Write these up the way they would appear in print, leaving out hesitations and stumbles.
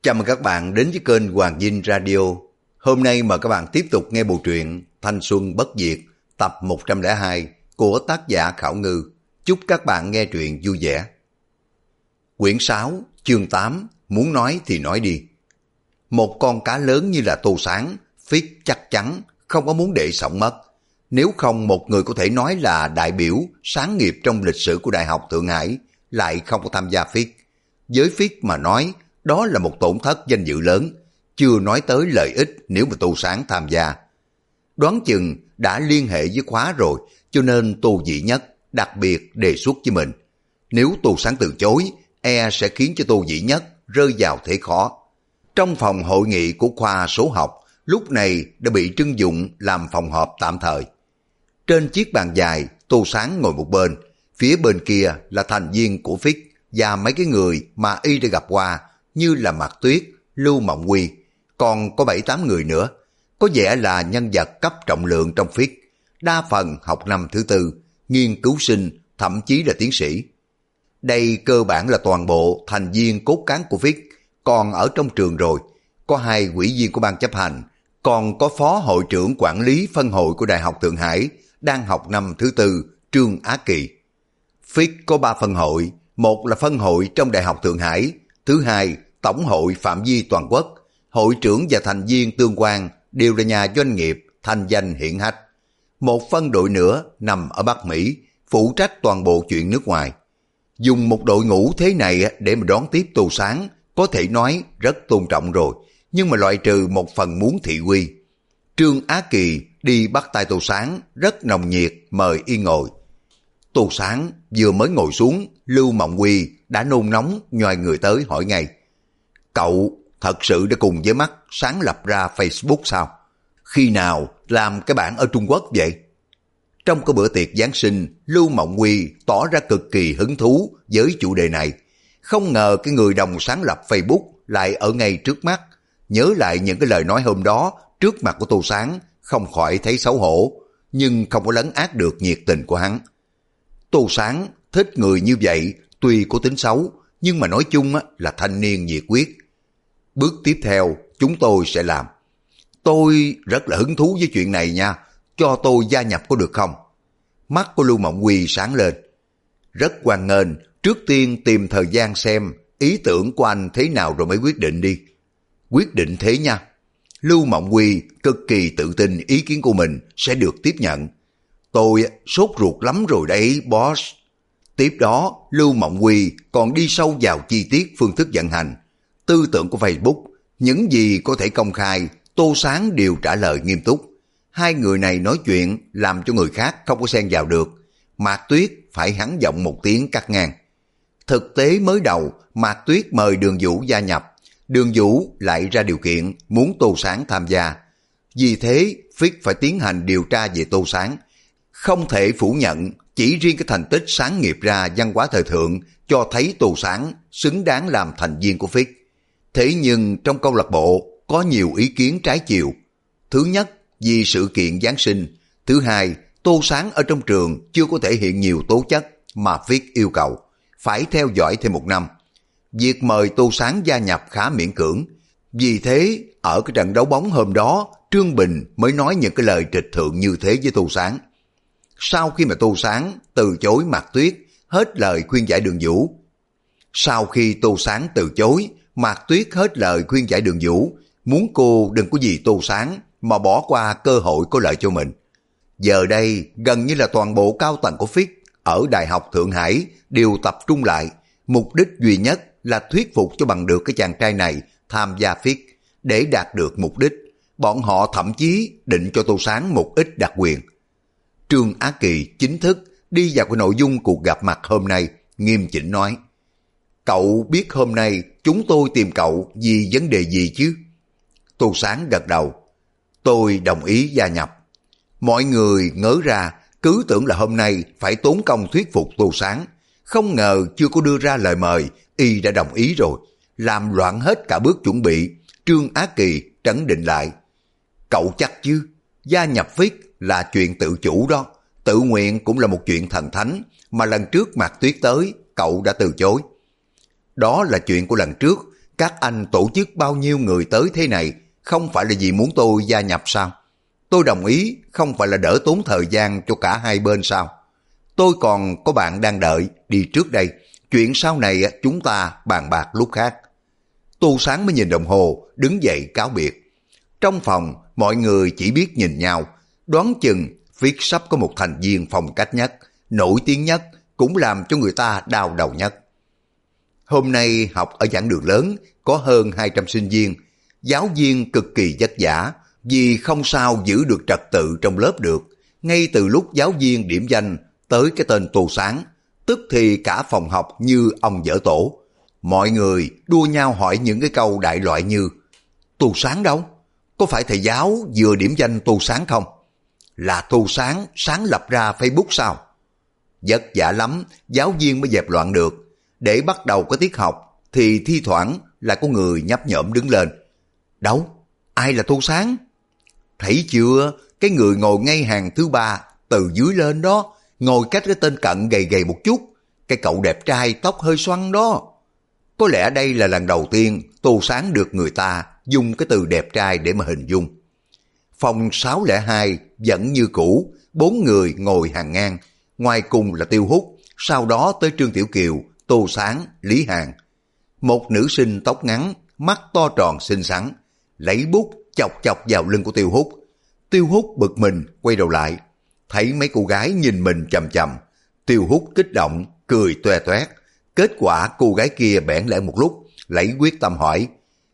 Chào mừng các bạn đến với kênh Hoàng Vinh Radio. Hôm nay mời các bạn tiếp tục nghe bộ truyện Thanh Xuân Bất Diệt tập 102 của tác giả Khảo Ngư. Chúc các bạn nghe truyện vui vẻ. Quyển 6, chương 8, muốn nói thì nói đi. Một con cá lớn như là Tô Sáng, Phiết chắc chắn không có muốn để sống mất. Nếu không một người có thể nói là đại biểu sáng nghiệp trong lịch sử của Đại học Thượng Hải lại không có tham gia Phiết. Với Phiết mà nói, đó là một tổn thất danh dự lớn, chưa nói tới lợi ích nếu mà Tô Sáng tham gia. Đoán chừng đã liên hệ với khóa rồi, cho nên Tô Dĩ Nhất đặc biệt đề xuất với mình. Nếu Tô Sáng từ chối, sẽ khiến cho Tô Dĩ Nhất rơi vào thế khó. Trong phòng hội nghị của khoa số học, lúc này đã bị trưng dụng làm phòng họp tạm thời. Trên chiếc bàn dài, Tô Sáng ngồi một bên, phía bên kia là thành viên của Phiết và mấy cái người mà y đã gặp qua, như là Mạc Tuyết, Lưu Mộng Quy, còn có 7-8 người nữa, có vẻ là nhân vật cấp trọng lượng trong Phiết, đa phần học năm thứ tư, nghiên cứu sinh, thậm chí là tiến sĩ. Đây cơ bản là toàn bộ thành viên cốt cán của Phiết, còn ở trong trường rồi, có 2 ủy viên của ban chấp hành, còn có phó hội trưởng quản lý phân hội của Đại học Thượng Hải, đang học năm thứ tư, Trương Á Kỳ. Phiết có 3 phân hội, một là phân hội trong Đại học Thượng Hải, thứ hai tổng hội phạm vi toàn quốc, hội trưởng và thành viên tương quan đều là nhà doanh nghiệp thanh danh hiển hách. Một phân đội nữa nằm ở Bắc Mỹ, phụ trách toàn bộ chuyện nước ngoài. Dùng một đội ngũ thế này để mà đón tiếp Tô Sáng, có thể nói rất tôn trọng rồi, nhưng mà loại trừ một phần muốn thị uy. Trương Á Kỳ đi bắt tay Tô Sáng, rất nồng nhiệt mời y ngồi. Tô Sáng vừa mới ngồi xuống, Lưu Mộng Quy đã nôn nóng nhòi người tới hỏi ngay. Cậu thật sự đã cùng với Mắt sáng lập ra Facebook sao? Khi nào làm cái bản ở Trung Quốc vậy? Trong cái bữa tiệc Giáng sinh, Lưu Mộng Quy tỏ ra cực kỳ hứng thú với chủ đề này. Không ngờ cái người đồng sáng lập Facebook lại ở ngay trước mắt. Nhớ lại những cái lời nói hôm đó trước mặt của Tô Sáng, không khỏi thấy xấu hổ, nhưng không có lấn át được nhiệt tình của hắn. Tô Sáng thích người như vậy, tuy có tính xấu, nhưng mà nói chung là thanh niên nhiệt quyết. Bước tiếp theo chúng tôi sẽ làm. Tôi rất là hứng thú với chuyện này nha, cho tôi gia nhập có được không? Mắt của Lưu Mộng Quy sáng lên. Rất hoan nghênh, trước tiên tìm thời gian xem ý tưởng của anh thế nào rồi mới quyết định đi. Quyết định thế nha. Lưu Mộng Quy cực kỳ tự tin ý kiến của mình sẽ được tiếp nhận. Tôi sốt ruột lắm rồi đấy, boss. Tiếp đó, Lưu Mộng Quy còn đi sâu vào chi tiết phương thức vận hành, tư tưởng của Facebook, những gì có thể công khai, Tô Sáng đều trả lời nghiêm túc. 2 người này nói chuyện làm cho người khác không có xen vào được. Mạc Tuyết phải hắn giọng một tiếng cắt ngang. Thực tế mới đầu, Mạc Tuyết mời Đường Vũ gia nhập, Đường Vũ lại ra điều kiện muốn Tô Sáng tham gia. Vì thế, Phiết phải tiến hành điều tra về Tô Sáng. Không thể phủ nhận, chỉ riêng cái thành tích sáng nghiệp ra văn hóa thời thượng cho thấy Tô Sáng xứng đáng làm thành viên của Phiết. Thế nhưng trong câu lạc bộ có nhiều ý kiến trái chiều. Thứ nhất, vì sự kiện Giáng sinh. Thứ hai, Tô Sáng ở trong trường chưa có thể hiện nhiều tố chất mà Phiết yêu cầu, phải theo dõi thêm 1 năm. Việc mời Tô Sáng gia nhập khá miễn cưỡng. Vì thế, ở cái trận đấu bóng hôm đó, Trương Bình mới nói những cái lời trịch thượng như thế với Tô Sáng. Sau khi mà Tô Sáng từ chối Mạc Tuyết, hết lời khuyên giải Đường Vũ. Sau khi Tô Sáng từ chối, Mạc Tuyết hết lời khuyên giải Đường Vũ, muốn cô đừng có vì Tô Sáng mà bỏ qua cơ hội có lợi cho mình. Giờ đây, gần như là toàn bộ cao tầng của Phiết ở Đại học Thượng Hải đều tập trung lại, mục đích duy nhất là thuyết phục cho bằng được cái chàng trai này tham gia Phiết. Để đạt được mục đích, bọn họ thậm chí định cho Tô Sáng một ít đặc quyền. Trương Á Kỳ chính thức đi vào cái nội dung cuộc gặp mặt hôm nay, nghiêm chỉnh nói. Cậu biết hôm nay chúng tôi tìm cậu vì vấn đề gì chứ? Tô Sáng gật đầu. Tôi đồng ý gia nhập. Mọi người ngớ ra, cứ tưởng là hôm nay phải tốn công thuyết phục Tô Sáng. Không ngờ chưa có đưa ra lời mời, y đã đồng ý rồi. Làm loạn hết cả bước chuẩn bị. Trương Á Kỳ trấn định lại. Cậu chắc chứ? Gia nhập Phiết là chuyện tự chủ đó. Tự nguyện cũng là một chuyện thần thánh, mà lần trước Mạc Tuyết tới, cậu đã từ chối. Đó là chuyện của lần trước, Các anh tổ chức bao nhiêu người tới thế này, không phải là vì muốn tôi gia nhập sao? Tôi đồng ý, không phải là đỡ tốn thời gian cho cả hai bên sao? Tôi còn có bạn đang đợi, đi trước đây. Chuyện sau này chúng ta bàn bạc lúc khác. Tô Sáng mới nhìn đồng hồ, đứng dậy cáo biệt. Trong phòng, mọi người chỉ biết nhìn nhau, đoán chừng Viết sắp có một thành viên phong cách nhất, nổi tiếng nhất, cũng làm cho người ta đau đầu nhất. Hôm nay học ở giảng đường lớn, có hơn 200 sinh viên, giáo viên cực kỳ vất vả, vì không sao giữ được trật tự trong lớp được. Ngay từ lúc giáo viên điểm danh tới cái tên Tô Sáng, tức thì cả phòng học như ông dở tổ. Mọi người đua nhau hỏi những cái câu đại loại như: Tô Sáng đâu? Có phải thầy giáo vừa điểm danh Tô Sáng không? Là Tô Sáng sáng lập ra Facebook sao? Vất vả lắm, giáo viên mới dẹp loạn được. Để bắt đầu có tiết học thì thi thoảng là có người nhấp nhổm đứng lên. Đâu? Ai là Tô Sáng? Thấy chưa? Cái người ngồi ngay hàng thứ ba từ dưới lên đó, ngồi cách cái tên cận gầy gầy một chút, cái cậu đẹp trai tóc hơi xoăn đó. Có lẽ đây là lần đầu tiên Tô Sáng được người ta dùng cái từ đẹp trai để mà hình dung. Phòng 602 vẫn như cũ, 4 người ngồi hàng ngang, ngoài cùng là Tiêu Hút, sau đó tới Trương Tiểu Kiều, Tô Sáng, Lý Hàn. Một nữ sinh tóc ngắn, mắt to tròn xinh xắn, lấy bút chọc chọc vào lưng của Tiêu Hút. Tiêu Hút bực mình quay đầu lại, thấy mấy cô gái nhìn mình chằm chằm. Tiêu Hút kích động, cười toe toét. Kết quả cô gái kia bẽn lẽn một lúc, lấy quyết tâm hỏi: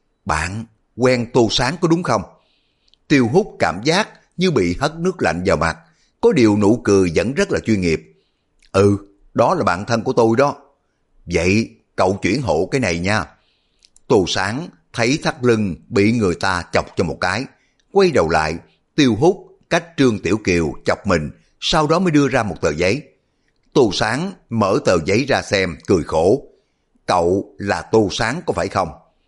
Bạn quen Tô Sáng có đúng không? Tiêu Hút cảm giác như bị hất nước lạnh vào mặt, có điều nụ cười vẫn rất là chuyên nghiệp. Ừ, đó là bạn thân của tôi đó. Vậy cậu chuyển hộ cái này nha. Tô Sáng thấy thắt lưng bị người ta chọc cho một cái, quay đầu lại. Tiêu Hút cách Trương Tiểu Kiều chọc mình, sau đó mới đưa ra một tờ giấy. Tô Sáng mở tờ giấy ra xem, cười khổ. Cậu là Tô Sáng có phải không?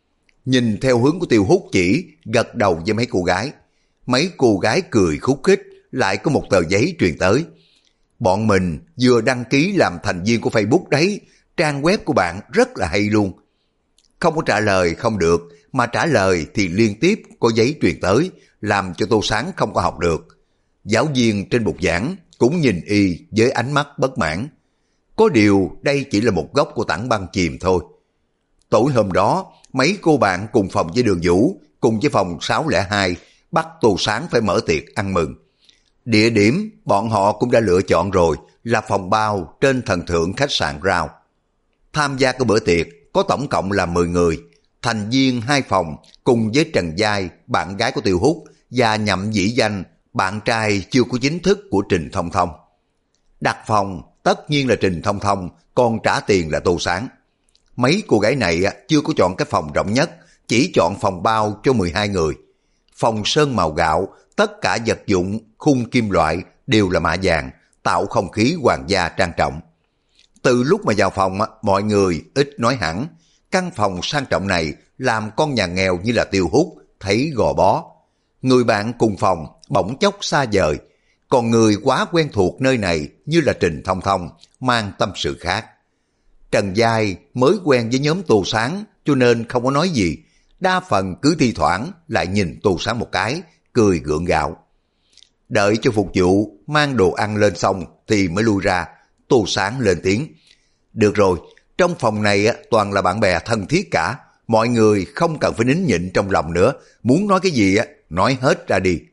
Nhìn theo hướng của Tiêu Hút chỉ, gật đầu với mấy cô gái. Mấy cô gái cười khúc khích, lại có một tờ giấy truyền tới. Bọn mình vừa đăng ký làm thành viên của Facebook đấy, trang web của bạn rất là hay luôn. Không có trả lời không được, mà trả lời thì liên tiếp có giấy truyền tới, làm cho Tô Sáng không có học được. Giáo viên trên bục giảng cũng nhìn y với ánh mắt bất mãn. Có điều đây chỉ là một góc của tảng băng chìm thôi. Tối hôm đó, mấy cô bạn cùng phòng với Đường Vũ, cùng với phòng 602, bắt Tô Sáng phải mở tiệc ăn mừng. Địa điểm bọn họ cũng đã lựa chọn rồi, là phòng bao trên thần thượng khách sạn Rao. Tham gia cái bữa tiệc có tổng cộng là 10 người, thành viên 2 phòng cùng với Trần Giai, bạn gái của Tiêu Hút, và Nhậm Dĩ Danh, bạn trai chưa có chính thức của Trình Thông Thông. Đặt phòng tất nhiên là Trình Thông Thông, còn trả tiền là Tô Sáng. Mấy cô gái này chưa có chọn cái phòng rộng nhất, chỉ chọn phòng bao cho 12 người. Phòng sơn màu gạo, tất cả vật dụng khung kim loại đều là mạ vàng, tạo không khí hoàng gia trang trọng. Từ lúc mà vào phòng, mọi người ít nói hẳn. Căn phòng sang trọng này làm con nhà nghèo như là Tiêu Hút thấy gò bó. Người bạn cùng phòng bỗng chốc xa vời, còn người quá quen thuộc nơi này như là Trình Thông Thông mang tâm sự khác. Trần Giai mới quen với nhóm Tô Sáng cho nên không có nói gì, đa phần cứ thi thoảng lại nhìn Tô Sáng một cái, cười gượng gạo. Đợi cho phục vụ mang đồ ăn lên xong thì mới lui ra. Tô Sáng lên tiếng: Được rồi, trong phòng này toàn là bạn bè thân thiết cả, mọi người không cần phải nín nhịn trong lòng nữa, muốn nói cái gì nói hết ra đi.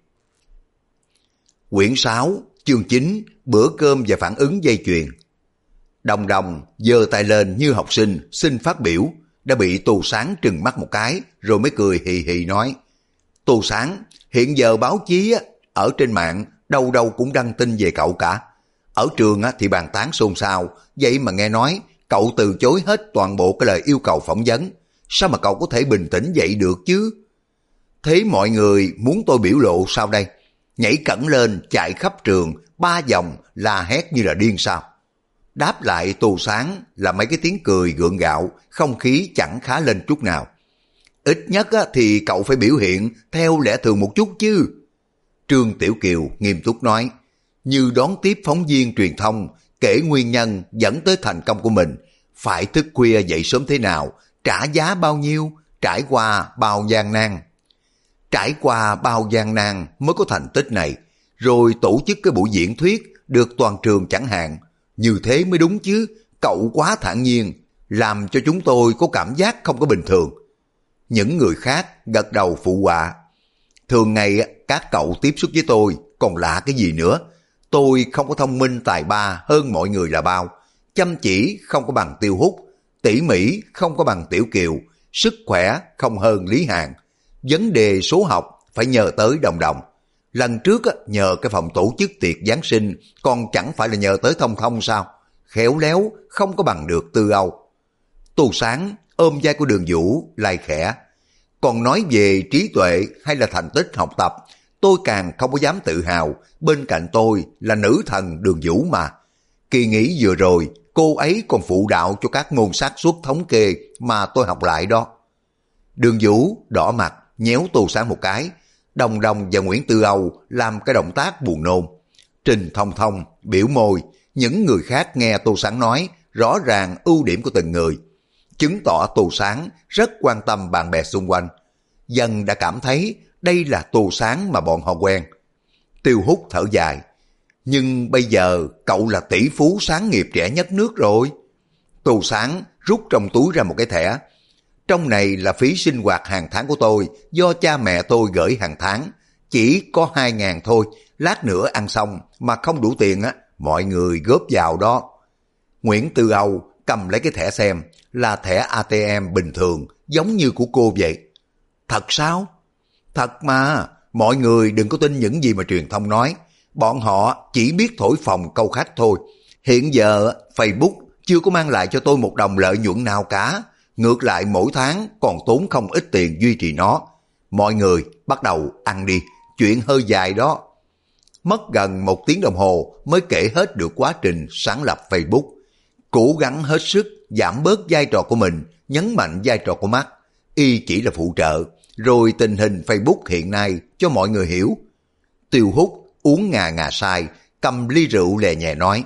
Quyển 6, chương 9, bữa cơm và phản ứng dây chuyền. Đồng Đồng giơ tay lên như học sinh xin phát biểu, đã bị Tô Sáng trừng mắt một cái rồi mới cười hì hì nói: Tô Sáng, hiện giờ báo chí ở trên mạng đâu đâu cũng đăng tin về cậu cả. Ở trường thì bàn tán xôn xao, vậy mà nghe nói cậu từ chối hết toàn bộ cái lời yêu cầu phỏng vấn. Sao mà cậu có thể bình tĩnh vậy được chứ? Thế mọi người muốn tôi biểu lộ sao đây? Nhảy cẫng lên chạy khắp trường 3 vòng la hét như là điên sao? Đáp lại Tô Sáng là mấy cái tiếng cười gượng gạo, không khí chẳng khá lên chút nào. Ít nhất thì cậu phải biểu hiện theo lẽ thường một chút chứ. Trương Tiểu Kiều nghiêm túc nói, như đón tiếp phóng viên truyền thông, kể nguyên nhân dẫn tới thành công của mình, phải thức khuya dậy sớm thế nào, trả giá bao nhiêu, trải qua bao gian nan. Trải qua bao gian nan mới có thành tích này, rồi tổ chức cái buổi diễn thuyết được toàn trường chẳng hạn. Như thế mới đúng chứ, cậu quá thản nhiên, làm cho chúng tôi có cảm giác không có bình thường. Những người khác gật đầu phụ họa. Thường ngày các cậu tiếp xúc với tôi, còn lạ cái gì nữa. Tôi không có thông minh tài ba hơn mọi người là bao. Chăm chỉ không có bằng Tiêu Hút, tỉ mỉ không có bằng Tiểu Kiều, sức khỏe không hơn Lý Hàn. Vấn đề số học phải nhờ tới Đồng Đồng. Lần trước nhờ cái phòng tổ chức tiệc Giáng sinh, còn chẳng phải là nhờ tới Thông Thông sao? Khéo léo không có bằng được Tư Âu. Tô Sáng ôm vai của Đường Vũ lai khẽ. Còn nói về trí tuệ hay là thành tích học tập, tôi càng không có dám tự hào, bên cạnh tôi là nữ thần Đường Vũ mà. Kỳ nghỉ vừa rồi, cô ấy còn phụ đạo cho các môn xác suất thống kê mà tôi học lại đó. Đường Vũ đỏ mặt, nhéo Tô Sáng một cái. Đồng Đồng và Nguyễn Tư Âu làm cái động tác buồn nôn. Trình Thông Thông biểu môi, những người khác nghe Tô Sáng nói rõ ràng ưu điểm của từng người, chứng tỏ Tô Sáng rất quan tâm bạn bè xung quanh. Dần đã cảm thấy đây là Tô Sáng mà bọn họ quen. Tiêu Hút thở dài, nhưng bây giờ cậu là tỷ phú sáng nghiệp trẻ nhất nước rồi. Tô Sáng rút trong túi ra một cái thẻ. Trong này là phí sinh hoạt hàng tháng của tôi, do cha mẹ tôi gửi hàng tháng. Chỉ có 2.000 thôi, lát nữa ăn xong mà không đủ tiền mọi người góp vào đó. Nguyễn Tư Âu cầm lấy cái thẻ xem, là thẻ ATM bình thường, giống như của cô vậy. Thật sao? Thật mà, mọi người đừng có tin những gì mà truyền thông nói. Bọn họ chỉ biết thổi phồng câu khách thôi. Hiện giờ Facebook chưa có mang lại cho tôi một đồng lợi nhuận nào cả. Ngược lại mỗi tháng còn tốn không ít tiền duy trì nó. Mọi người bắt đầu ăn đi, chuyện hơi dài đó. Mất gần 1 tiếng đồng hồ mới kể hết được quá trình sáng lập Facebook. Cố gắng hết sức giảm bớt vai trò của mình, nhấn mạnh vai trò của Mark. Y chỉ là phụ trợ, rồi tình hình Facebook hiện nay cho mọi người hiểu. Tiêu Hút uống ngà ngà sai, cầm ly rượu lè nhẹ nói,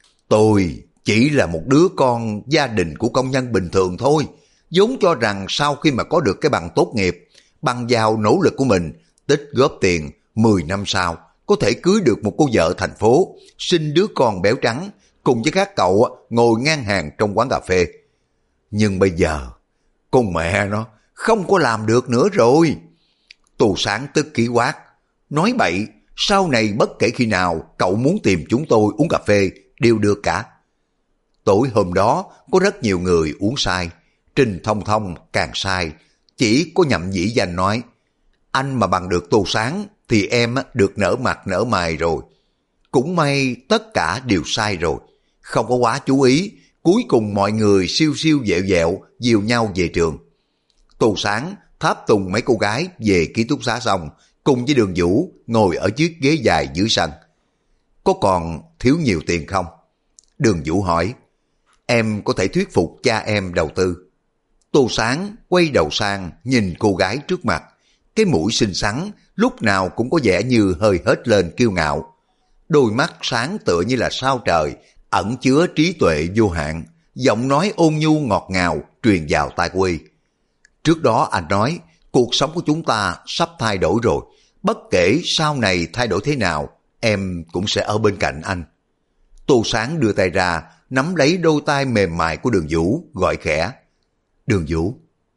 tôi chỉ là một đứa con gia đình của công nhân bình thường thôi, vốn cho rằng sau khi mà có được cái bằng tốt nghiệp, bằng vào nỗ lực của mình, tích góp tiền, 10 năm sau có thể cưới được một cô vợ thành phố, sinh đứa con béo trắng, cùng với các cậu ngồi ngang hàng trong quán cà phê. Nhưng bây giờ, con mẹ nó không có làm được nữa rồi. Tô Sáng tức ký quát, nói bậy, sau này bất kể khi nào cậu muốn tìm chúng tôi uống cà phê đều được cả. Tối hôm đó có rất nhiều người uống sai, Trình Thông Thông càng sai, chỉ có Nhậm Dĩ Danh nói, anh mà bằng được Tô Sáng thì em được nở mặt nở mày rồi. Cũng may tất cả đều sai rồi, không có quá chú ý, cuối cùng mọi người siêu siêu vẹo vẹo dìu nhau về trường. Tô Sáng tháp tùng mấy cô gái về ký túc xá xong, cùng với Đường Vũ ngồi ở chiếc ghế dài dưới sân. Có còn thiếu nhiều tiền không? Đường Vũ hỏi. Em có thể thuyết phục cha em đầu tư. Tô Sáng quay đầu sang nhìn cô gái trước mặt. Cái mũi xinh xắn lúc nào cũng có vẻ như hơi hết lên kiêu ngạo. Đôi mắt sáng tựa như là sao trời, ẩn chứa trí tuệ vô hạn. Giọng nói ôn nhu ngọt ngào truyền vào tai cô Y. Trước đó anh nói cuộc sống của chúng ta sắp thay đổi rồi. Bất kể sau này thay đổi thế nào, em cũng sẽ ở bên cạnh anh. Tô Sáng đưa tay ra, nắm lấy đôi tay mềm mại của Đường Vũ, gọi khẽ. Đường Vũ.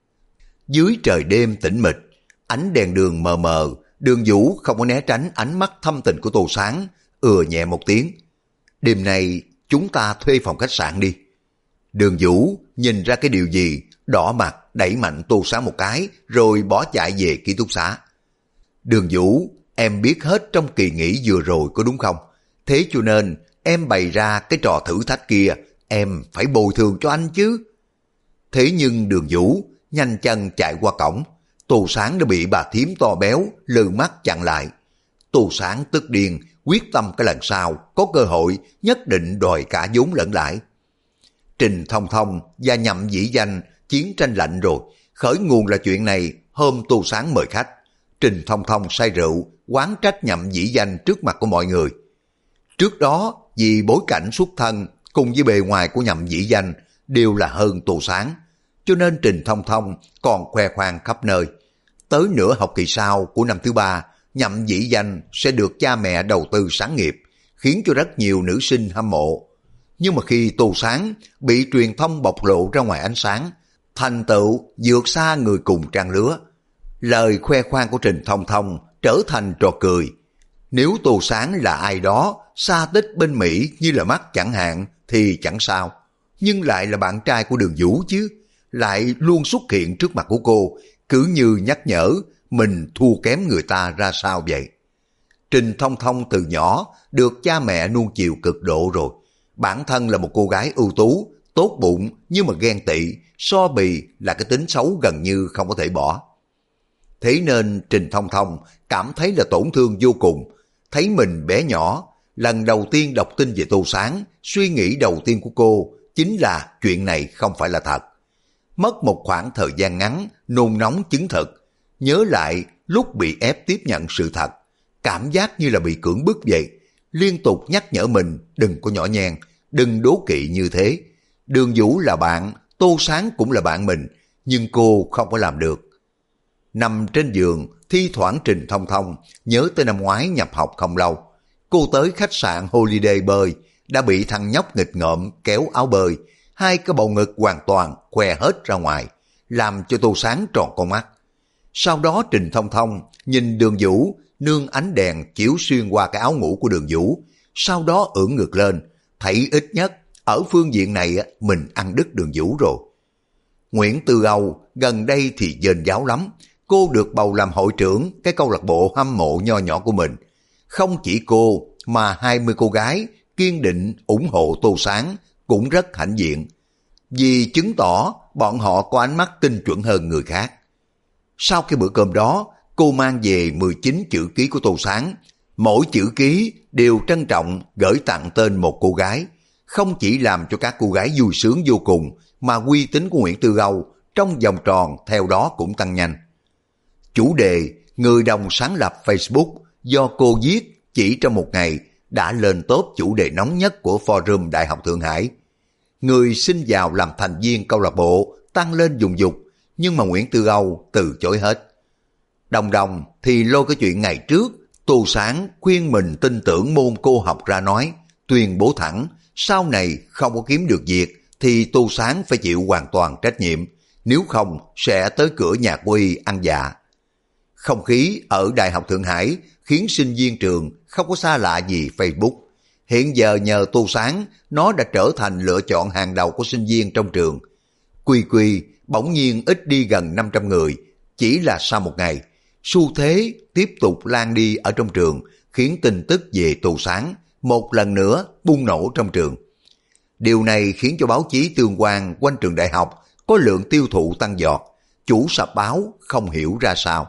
Dưới trời đêm tĩnh mịch, ánh đèn đường mờ mờ, Đường Vũ không có né tránh ánh mắt thâm tình của Tô Sáng, nhẹ một tiếng. Đêm nay chúng ta thuê phòng khách sạn đi. Đường Vũ nhìn ra cái điều gì, đỏ mặt đẩy mạnh Tô Sáng một cái, rồi bỏ chạy về ký túc xá. Đường Vũ, em biết hết trong kỳ nghỉ vừa rồi có đúng không? Thế cho nên em bày ra cái trò thử thách kia, em phải bồi thường cho anh chứ. Thế nhưng Đường Vũ nhanh chân chạy qua cổng, Tô Sáng đã bị bà thím to béo lừ mắt chặn lại. Tô Sáng tức điên, quyết tâm cái lần sau có cơ hội nhất định đòi cả vốn lẫn lãi. Trình Thông Thông và Nhậm Dĩ Danh chiến tranh lạnh rồi, khởi nguồn là chuyện này. Hôm Tô Sáng mời khách, Trình Thông Thông say rượu oán trách Nhậm Dĩ Danh trước mặt của mọi người. Trước đó vì bối cảnh xuất thân cùng với bề ngoài của Nhậm Dĩ Danh đều là hơn Tô Sáng, cho nên Trình Thông Thông còn khoe khoang khắp nơi. Tới nửa học kỳ sau của năm thứ 3, Nhậm Dĩ Danh sẽ được cha mẹ đầu tư sáng nghiệp, khiến cho rất nhiều nữ sinh hâm mộ. Nhưng mà khi Tô Sáng bị truyền thông bộc lộ ra ngoài ánh sáng, thành tựu vượt xa người cùng trang lứa, lời khoe khoang của Trình Thông Thông trở thành trò cười. Nếu Tô Sáng là ai đó xa tích bên Mỹ như là Mắt chẳng hạn thì chẳng sao, nhưng lại là bạn trai của Đường Vũ chứ, lại luôn xuất hiện trước mặt của cô, cứ như nhắc nhở mình thua kém người ta ra sao vậy. Trình Thông Thông từ nhỏ được cha mẹ nuông chiều cực độ rồi, bản thân là một cô gái ưu tú, tốt bụng, nhưng mà ghen tị, so bì là cái tính xấu gần như không có thể bỏ. Thế nên Trình Thông Thông cảm thấy là tổn thương vô cùng, thấy mình bé nhỏ. Lần đầu tiên đọc tin về Tô Sáng, suy nghĩ đầu tiên của cô chính là chuyện này không phải là thật. Mất một khoảng thời gian ngắn, nôn nóng chứng thực, nhớ lại lúc bị ép tiếp nhận sự thật, cảm giác như là bị cưỡng bức vậy, liên tục nhắc nhở mình đừng có nhỏ nhen, đừng đố kỵ như thế. Đường Vũ là bạn, Tô Sáng cũng là bạn mình, nhưng cô không có làm được. Nằm trên giường, thi thoảng Trình Thông Thông nhớ tới năm ngoái nhập học không lâu. Cô tới khách sạn Holiday bơi, đã bị thằng nhóc nghịch ngợm kéo áo bơi, hai cái bầu ngực hoàn toàn khoe hết ra ngoài, làm cho Tô Sáng tròn con mắt. Sau đó Trình Thông Thông nhìn Đường Vũ nương ánh đèn chiếu xuyên qua cái áo ngủ của Đường Vũ, sau đó ưỡn ngực lên, thấy ít nhất ở phương diện này mình ăn đứt Đường Vũ rồi. Nguyễn Tư Âu gần đây thì dên giáo lắm, cô được bầu làm hội trưởng cái câu lạc bộ hâm mộ nho nhỏ của mình. Không chỉ cô mà 20 cô gái kiên định ủng hộ Tô Sáng cũng rất hãnh diện, vì chứng tỏ bọn họ có ánh mắt tinh chuẩn hơn người khác. Sau cái bữa cơm đó, cô mang về 19 chữ ký của Tô Sáng, mỗi chữ ký đều trân trọng gửi tặng tên một cô gái, không chỉ làm cho các cô gái vui sướng vô cùng, mà uy tín của Nguyễn Tư Âu trong vòng tròn theo đó cũng tăng nhanh. Chủ đề người đồng sáng lập Facebook do cô viết chỉ trong một ngày đã lên top chủ đề nóng nhất của forum Đại học Thượng Hải. Người xin vào làm thành viên câu lạc bộ tăng lên dùng dục, nhưng mà Nguyễn Tư Âu từ chối hết. Đồng đồng thì lôi cái chuyện ngày trước Tô Sáng khuyên mình tin tưởng môn cô học ra nói, tuyên bố thẳng sau này không có kiếm được việc thì Tô Sáng phải chịu hoàn toàn trách nhiệm, nếu không sẽ tới cửa nhà cô y ăn dạ. Không khí ở Đại học Thượng Hải khiến sinh viên trường không có xa lạ gì Facebook. Hiện giờ nhờ Tô Sáng, nó đã trở thành lựa chọn hàng đầu của sinh viên trong trường. Quy quy bỗng nhiên ít đi gần 500 người, chỉ là sau một ngày. Xu thế tiếp tục lan đi ở trong trường, khiến tin tức về Tô Sáng một lần nữa bùng nổ trong trường. Điều này khiến cho báo chí tương quan quanh trường đại học có lượng tiêu thụ tăng giọt. Chủ sạp báo không hiểu ra sao.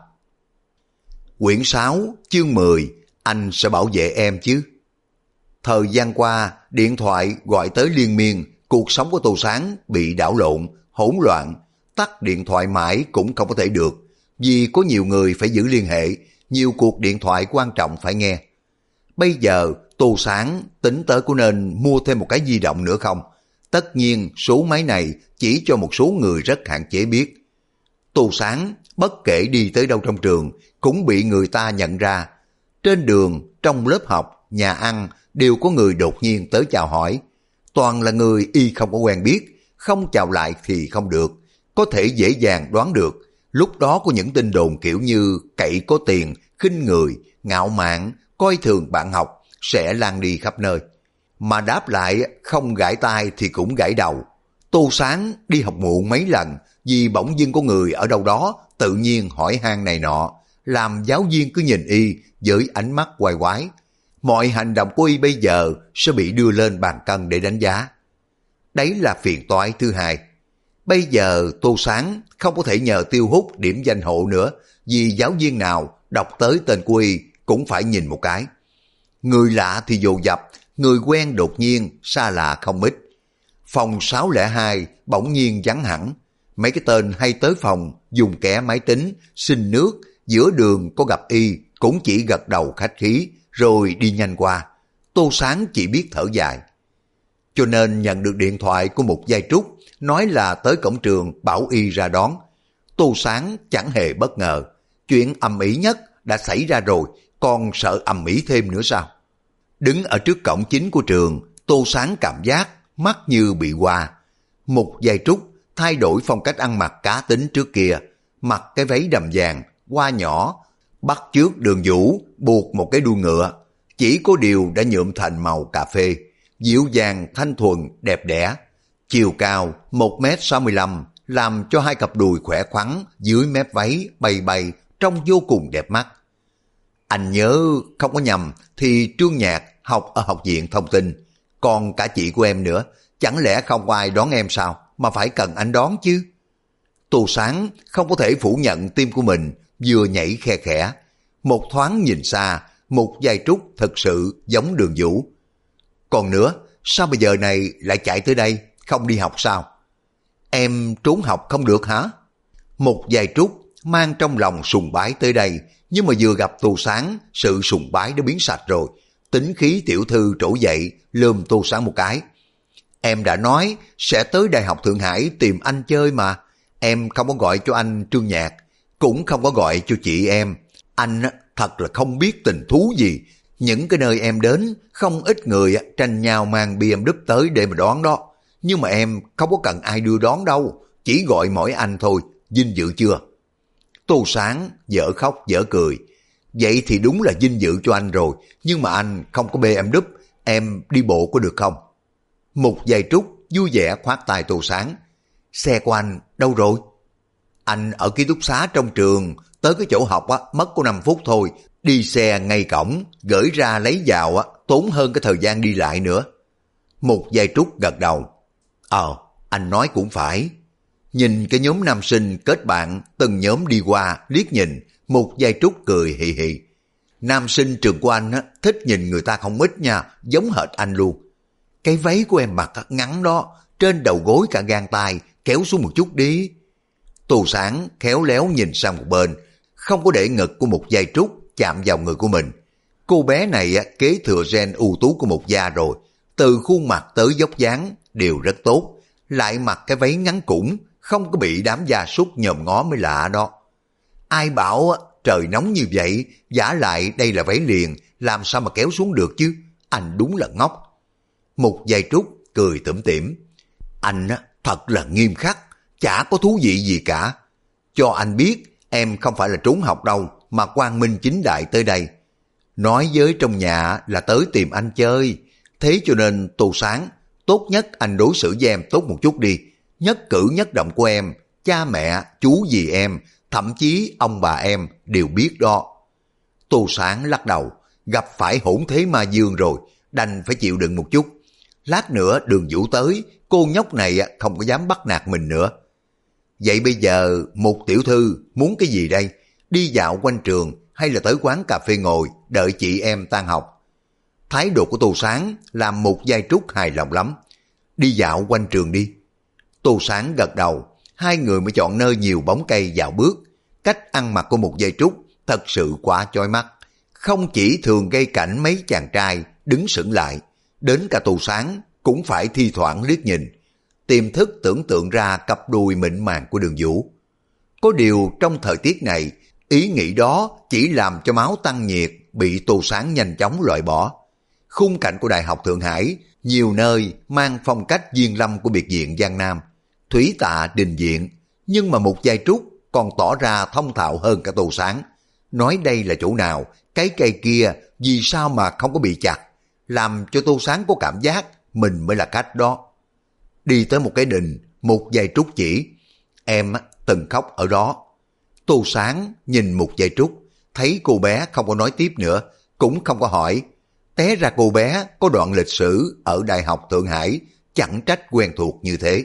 Quyển 6, chương 10, anh sẽ bảo vệ em chứ. Thời gian qua, điện thoại gọi tới liên miên, cuộc sống của Tô Sáng bị đảo lộn, hỗn loạn, tắt điện thoại mãi cũng không có thể được, vì có nhiều người phải giữ liên hệ, nhiều cuộc điện thoại quan trọng phải nghe. Bây giờ Tô Sáng tính tới có nên mua thêm một cái di động nữa không? Tất nhiên số máy này chỉ cho một số người rất hạn chế biết. Tô Sáng bất kể đi tới đâu trong trường cũng bị người ta nhận ra. Trên đường, trong lớp học, nhà ăn đều có người đột nhiên tới chào hỏi. Toàn là người y không có quen biết, không chào lại thì không được. Có thể dễ dàng đoán được, lúc đó có những tin đồn kiểu như cậy có tiền, khinh người, ngạo mạn, coi thường bạn học sẽ lan đi khắp nơi. Mà đáp lại không gãi tai thì cũng gãi đầu. Tô Sáng đi học muộn mấy lần vì bỗng dưng có người ở đâu đó tự nhiên hỏi han này nọ, làm giáo viên cứ nhìn y với ánh mắt quay quái. Mọi hành động của y bây giờ sẽ bị đưa lên bàn cân để đánh giá. Đấy là phiền toái thứ hai. Bây giờ Tô Sáng không có thể nhờ Tiêu Hút điểm danh hộ nữa, vì giáo viên nào đọc tới tên của y cũng phải nhìn một cái. Người lạ thì dồn dập, người quen đột nhiên xa lạ không ít. Phòng 602 bỗng nhiên vắng hẳn. Mấy cái tên hay tới phòng dùng kẻ máy tính, xin nước, giữa đường có gặp y cũng chỉ gật đầu khách khí rồi đi nhanh qua. Tô Sáng chỉ biết thở dài. cho nên nhận được điện thoại của một giai trúc, nói là tới cổng trường bảo y ra đón. Tô Sáng chẳng hề bất ngờ, chuyện ầm ĩ nhất đã xảy ra rồi, còn sợ ầm ĩ thêm nữa sao? Đứng ở trước cổng chính của trường, Tô Sáng cảm giác mắt như bị hoa. Một giai trúc thay đổi phong cách ăn mặc cá tính trước kia, mặc cái váy đầm vàng, hoa nhỏ, bắt chước Đường Vũ buộc một cái đuôi ngựa, chỉ có điều đã nhuộm thành màu cà phê, dịu dàng thanh thuần đẹp đẽ. Chiều cao 1m65 làm cho hai cặp đùi khỏe khoắn dưới mép váy bay bay trông vô cùng đẹp mắt. Anh nhớ không có nhầm thì Trương Nhạc học ở học viện thông tin, còn cả chị của em nữa, chẳng lẽ không có ai đón em sao mà phải cần anh đón chứ? Tô Sáng không có thể phủ nhận tim của mình vừa nhảy khe khẽ. Một thoáng nhìn xa, một giai trúc thật sự giống Đường Vũ. Còn nữa, sao bây giờ này lại chạy tới đây, không đi học sao? Em trốn học không được hả? Một giai trúc mang trong lòng sùng bái tới đây, nhưng mà vừa gặp Tô Sáng, sự sùng bái đã biến sạch rồi. Tính khí tiểu thư trỗi dậy, lườm Tô Sáng một cái. Em đã nói sẽ tới Đại học Thượng Hải tìm anh chơi mà. Em không có gọi cho anh Trương Nhạc, cũng không có gọi cho chị em. Anh thật là không biết tình thú gì. Những cái nơi em đến, không ít người tranh nhau mang BMW tới để mà đón đó. Nhưng mà em không có cần ai đưa đón đâu, chỉ gọi mỗi anh thôi, vinh dự chưa? Tô Sáng dở khóc dở cười. Vậy thì đúng là vinh dự cho anh rồi, nhưng mà anh không có BMW, em đi bộ có được không? Một giây trúc vui vẻ khoát tay Tô Sáng. Xe của anh đâu rồi? Anh ở ký túc xá trong trường, tới cái chỗ học mất có 5 phút thôi, đi xe ngay cổng, gửi ra lấy vào tốn hơn cái thời gian đi lại nữa. Một giây trúc gật đầu. Anh nói cũng phải. Nhìn cái nhóm nam sinh kết bạn, từng nhóm đi qua, liếc nhìn, một giây trúc cười hì hì. Nam sinh trường của anh thích nhìn người ta không ít nha, giống hệt anh luôn. Cái váy của em mặc ngắn đó, trên đầu gối cả gang tay, kéo xuống một chút đi. Tô Sáng khéo léo nhìn sang một bên, không có để ngực của một giây trúc chạm vào người của mình. Cô bé này kế thừa gen ưu tú của một gia rồi, từ khuôn mặt tới dốc dáng đều rất tốt, lại mặc cái váy ngắn cũn, không có bị đám gia súc nhòm ngó mới lạ đó. Ai bảo trời nóng như vậy, vả lại đây là váy liền, làm sao mà kéo xuống được chứ? Anh đúng là ngốc. Một giây trúc cười tủm tỉm. Anh thật là nghiêm khắc, chả có thú vị gì cả. Cho anh biết em không phải là trốn học đâu, mà quang minh chính đại tới đây. Nói với trong nhà là tới tìm anh chơi, thế cho nên Tô Sáng, tốt nhất anh đối xử với em tốt một chút đi. Nhất cử nhất động của em, cha mẹ, chú dì em, thậm chí ông bà em đều biết đó. Tô Sáng lắc đầu, gặp phải hỗn thế ma dương rồi, đành phải chịu đựng một chút. Lát nữa Đường Vũ tới, cô nhóc này không có dám bắt nạt mình nữa. Vậy bây giờ một tiểu thư muốn cái gì đây? Đi dạo quanh trường hay là tới quán cà phê ngồi đợi chị em tan học? Thái độ của Tô Sáng làm một giai trúc hài lòng lắm. Đi dạo quanh trường đi. Tô Sáng gật đầu, hai người mới chọn nơi nhiều bóng cây dạo bước. Cách ăn mặc của một giai trúc thật sự quá chói mắt. Không chỉ thường gây cảnh mấy chàng trai đứng sững lại, đến cả Tô Sáng cũng phải thi thoảng liếc nhìn, tiềm thức tưởng tượng ra cặp đùi mịn màng của Đường Vũ. Có điều trong thời tiết này, ý nghĩ đó chỉ làm cho máu tăng nhiệt bị Tô Sáng nhanh chóng loại bỏ. Khung cảnh của Đại học Thượng Hải, nhiều nơi mang phong cách Diên Lâm của biệt viện Giang Nam, thủy tạ đình viện, nhưng mà một giai trúc còn tỏ ra thông thạo hơn cả Tô Sáng. Nói đây là chỗ nào, cái cây kia vì sao mà không có bị chặt, làm cho Tô Sáng có cảm giác mình mới là cách đó. Đi tới một cái đình, một giai trúc chỉ, em từng khóc ở đó. Tô Sáng nhìn một giai trúc, thấy cô bé không có nói tiếp nữa, cũng không có hỏi. Té ra cô bé có đoạn lịch sử ở Đại học Thượng Hải, chẳng trách quen thuộc như thế.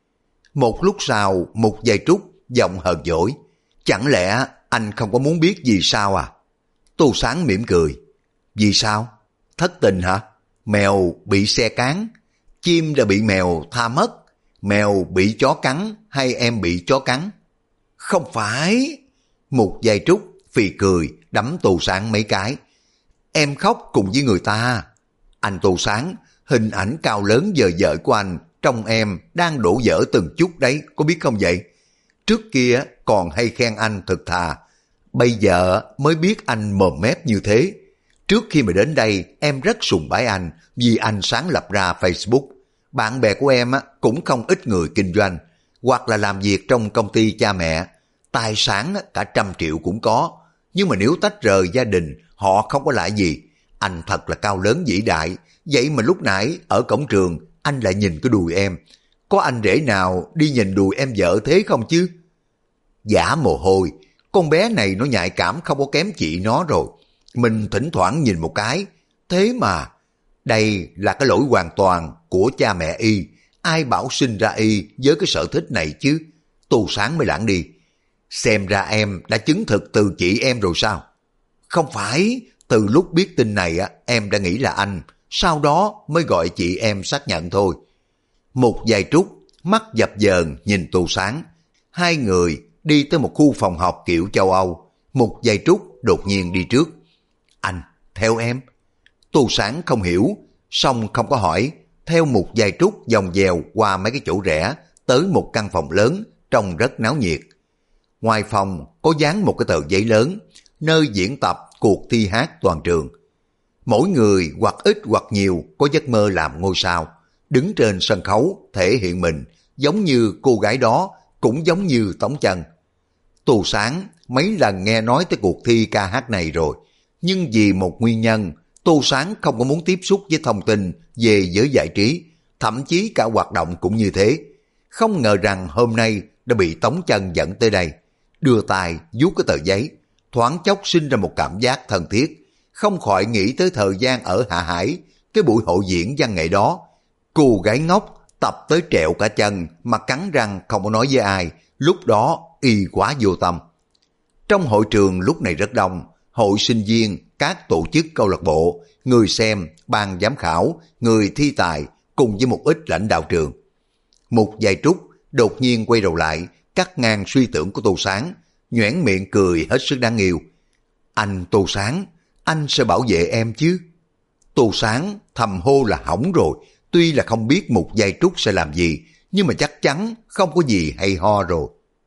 Một lúc sau, một giây trúc giọng hờn dỗi. Chẳng lẽ anh không có muốn biết vì sao à? Tô Sáng mỉm cười. Vì sao? Thất tình hả? Mèo bị xe cán, chim đã bị mèo tha mất, mèo bị chó cắn hay em bị chó cắn? Không phải. Một giây trúc phì cười đấm Tô Sáng mấy cái. Em khóc cùng với người ta. Anh Tô Sáng, Hình ảnh cao lớn dờ dợ của anh trong em đang đổ vỡ từng chút đấy, có biết không vậy? Trước kia còn hay khen anh thật thà, bây giờ mới biết anh mồm mép như thế. Trước khi mà đến đây em rất sùng bái anh vì anh sáng lập ra Facebook. Bạn bè của em cũng không ít người kinh doanh hoặc là làm việc trong công ty cha mẹ. Tài sản cả 100 triệu cũng có. Nhưng mà nếu tách rời gia đình họ không có lại gì. Anh thật là cao lớn vĩ đại. Vậy mà lúc nãy ở cổng trường anh lại nhìn cái đùi em. Có anh rể nào đi nhìn đùi em vợ thế không chứ? Giả mồ hôi. Con bé này nó nhạy cảm không có kém chị nó rồi. Mình thỉnh thoảng nhìn một cái. Thế mà đây là cái lỗi hoàn toàn của cha mẹ y. Ai bảo sinh ra y với cái sở thích này chứ? Tô Sáng mới lãng đi. Xem ra em đã chứng thực từ chị em rồi sao? Không phải, từ lúc biết tin này em đã nghĩ là anh, sau đó mới gọi chị em xác nhận thôi. Một vài Trúc mắt dập dờn nhìn Tô Sáng. Hai người đi tới một khu phòng họp kiểu châu Âu. Một vài Trúc đột nhiên đi trước. Anh, theo em. Tô Sáng không hiểu, song không có hỏi. Theo một vài Trúc vòng vèo qua mấy cái chỗ rẽ, tới một căn phòng lớn, trông rất náo nhiệt. Ngoài phòng có dán một cái tờ giấy lớn, nơi diễn tập cuộc thi hát toàn trường. Mỗi người hoặc ít hoặc nhiều có giấc mơ làm ngôi sao, đứng trên sân khấu thể hiện mình, giống như cô gái đó, cũng giống như Tống Chân. Tô Sáng mấy lần nghe nói tới cuộc thi ca hát này rồi, nhưng vì một nguyên nhân, Tô Sáng không có muốn tiếp xúc với thông tin về giới giải trí, thậm chí cả hoạt động cũng như thế. Không ngờ rằng hôm nay đã bị Tống Chân dẫn tới đây, đưa tay vuốt cái tờ giấy, thoáng chốc sinh ra một cảm giác thân thiết, không khỏi nghĩ tới thời gian ở Hạ Hải, cái buổi hội diễn văn nghệ đó. Cô gái ngốc tập tới trẹo cả chân mà cắn răng không có nói với ai, lúc đó y quá vô tâm. Trong hội trường lúc này rất đông, hội sinh viên, các tổ chức câu lạc bộ, người xem, ban giám khảo, người thi tài cùng với một ít lãnh đạo trường. Một vài Trúc đột nhiên quay đầu lại, cắt ngang suy tưởng của Tô Sáng, nhoẻn miệng cười hết sức đáng yêu. Anh Tô Sáng, anh sẽ bảo vệ em chứ? Tô Sáng thầm hô là hỏng rồi, tuy là không biết một vài Trúc sẽ làm gì, nhưng mà chắc chắn không có gì hay ho rồi.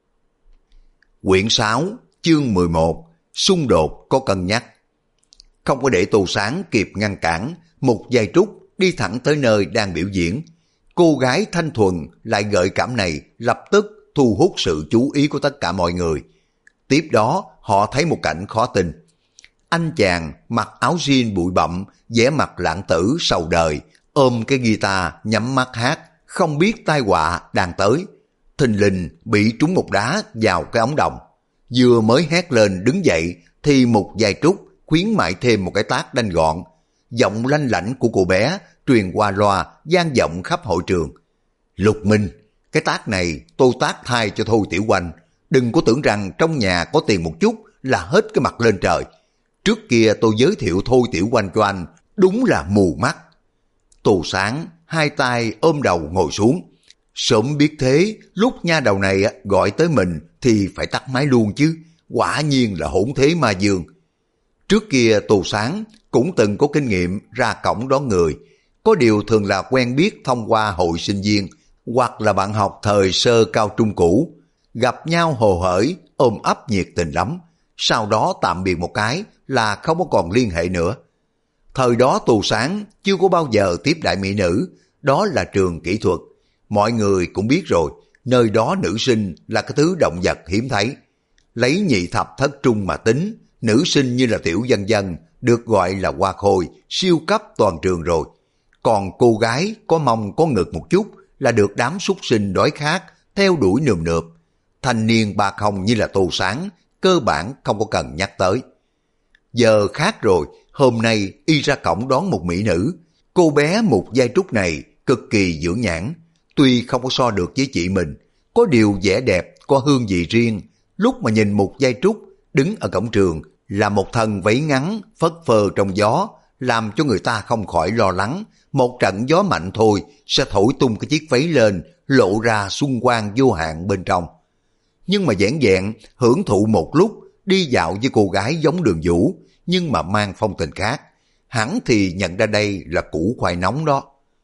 Quyển 6, chương 11, xung đột có cân nhắc. Không có để Tô Sáng kịp ngăn cản, một vài Trúc đi thẳng tới nơi đang biểu diễn. Cô gái thanh thuần lại gợi cảm này lập tức thu hút sự chú ý của tất cả mọi người. Tiếp đó họ thấy một cảnh khó tin. Anh chàng mặc áo jean bụi bặm, vẻ mặt lãng tử sầu đời, ôm cái guitar nhắm mắt hát, không biết tai họa đang tới. Thình lình bị trúng một đá vào cái ống đồng. Vừa mới hét lên đứng dậy thì một vài Trúc khuyến mại thêm một cái tát đanh gọn. Giọng lanh lảnh của cô bé truyền qua loa vang vọng khắp hội trường. Lục Minh, cái tát này tôi tát thay cho Thôi Tiểu Oanh. Đừng có tưởng rằng trong nhà có tiền một chút là hết cái mặt lên trời. Trước kia tôi giới thiệu Thôi Tiểu Oanh cho anh, đúng là mù mắt. Tô Sáng hai tay ôm đầu ngồi xuống. Sớm biết thế, lúc nha đầu này gọi tới mình thì phải tắt máy luôn chứ. Quả nhiên là hỗn thế ma dương. Trước kia Tô Sáng cũng từng có kinh nghiệm ra cổng đón người. Có điều thường là quen biết thông qua hội sinh viên hoặc là bạn học thời sơ cao trung cũ. Gặp nhau hồ hởi, ôm ấp nhiệt tình lắm. Sau đó tạm biệt một cái là không có còn liên hệ nữa. Thời đó Tô Sáng chưa có bao giờ tiếp đại mỹ nữ, đó là trường kỹ thuật. Mọi người cũng biết rồi, nơi đó nữ sinh là cái thứ động vật hiếm thấy. Lấy nhị thập thất trung mà tính, nữ sinh như là Tiểu Dân Dân được gọi là hoa khôi, siêu cấp toàn trường rồi. Còn cô gái có mông có ngực một chút là được đám súc sinh đói khát theo đuổi nườm nượp. Thanh niên ba không như là Tô Sáng cơ bản không có cần nhắc tới. Giờ khác rồi, hôm nay y ra cổng đón một mỹ nữ. Cô bé một giai Trúc này cực kỳ dưỡng nhãn, tuy không có so được với chị mình, có điều vẻ đẹp, có hương vị riêng. Lúc mà nhìn một giai Trúc đứng ở cổng trường là một thân váy ngắn phất phơ trong gió, làm cho người ta không khỏi lo lắng. Một trận gió mạnh thôi sẽ thổi tung cái chiếc váy lên, lộ ra xuân quang vô hạn bên trong. Nhưng mà vẻn vẹn hưởng thụ một lúc, đi dạo với cô gái giống Đường Vũ, nhưng mà mang phong tình khác. Hẳn thì nhận ra đây là củ khoai nóng đó.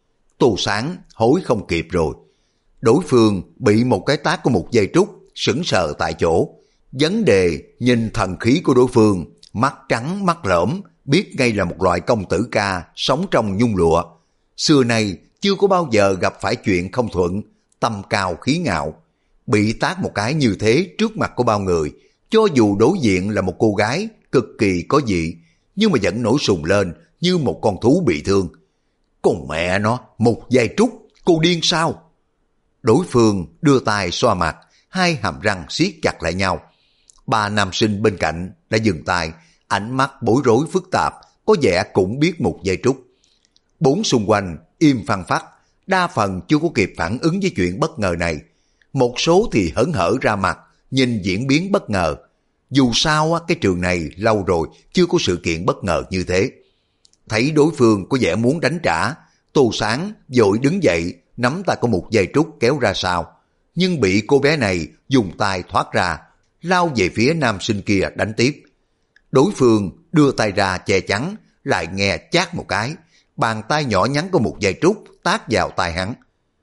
Tô Sáng hối không kịp rồi. Đối phương bị một cái tát của một dây trúc, sững sờ tại chỗ. Vấn đề nhìn thần khí của đối phương, mắt trắng mắt lõm, biết ngay là một loại công tử ca sống trong nhung lụa. Xưa nay chưa có bao giờ gặp phải chuyện không thuận, tâm cao khí ngạo. Bị tát một cái như thế trước mặt của bao người, cho dù đối diện là một cô gái cực kỳ có vị, nhưng mà vẫn nổi sùng lên như một con thú bị thương. Con mẹ nó, một dây trúc, cô điên sao? Đối phương đưa tay xoa mặt, hai hàm răng siết chặt lại nhau. Ba nam sinh bên cạnh đã dừng tay, ánh mắt bối rối phức tạp, có vẻ cũng biết một dây trúc. Bốn xung quanh im phăng phắc, đa phần chưa có kịp phản ứng với chuyện bất ngờ này. Một số thì hớn hở ra mặt, nhìn diễn biến bất ngờ. Dù sao cái trường này lâu rồi chưa có sự kiện bất ngờ như thế. Thấy đối phương có vẻ muốn đánh trả, Tô Sáng vội đứng dậy, nắm tay của một dây trúc kéo ra sau, nhưng bị cô bé này dùng tay thoát ra, lao về phía nam sinh kia đánh tiếp. Đối phương đưa tay ra che chắn, lại nghe chát một cái, bàn tay nhỏ nhắn của một dây trúc tát vào tay hắn.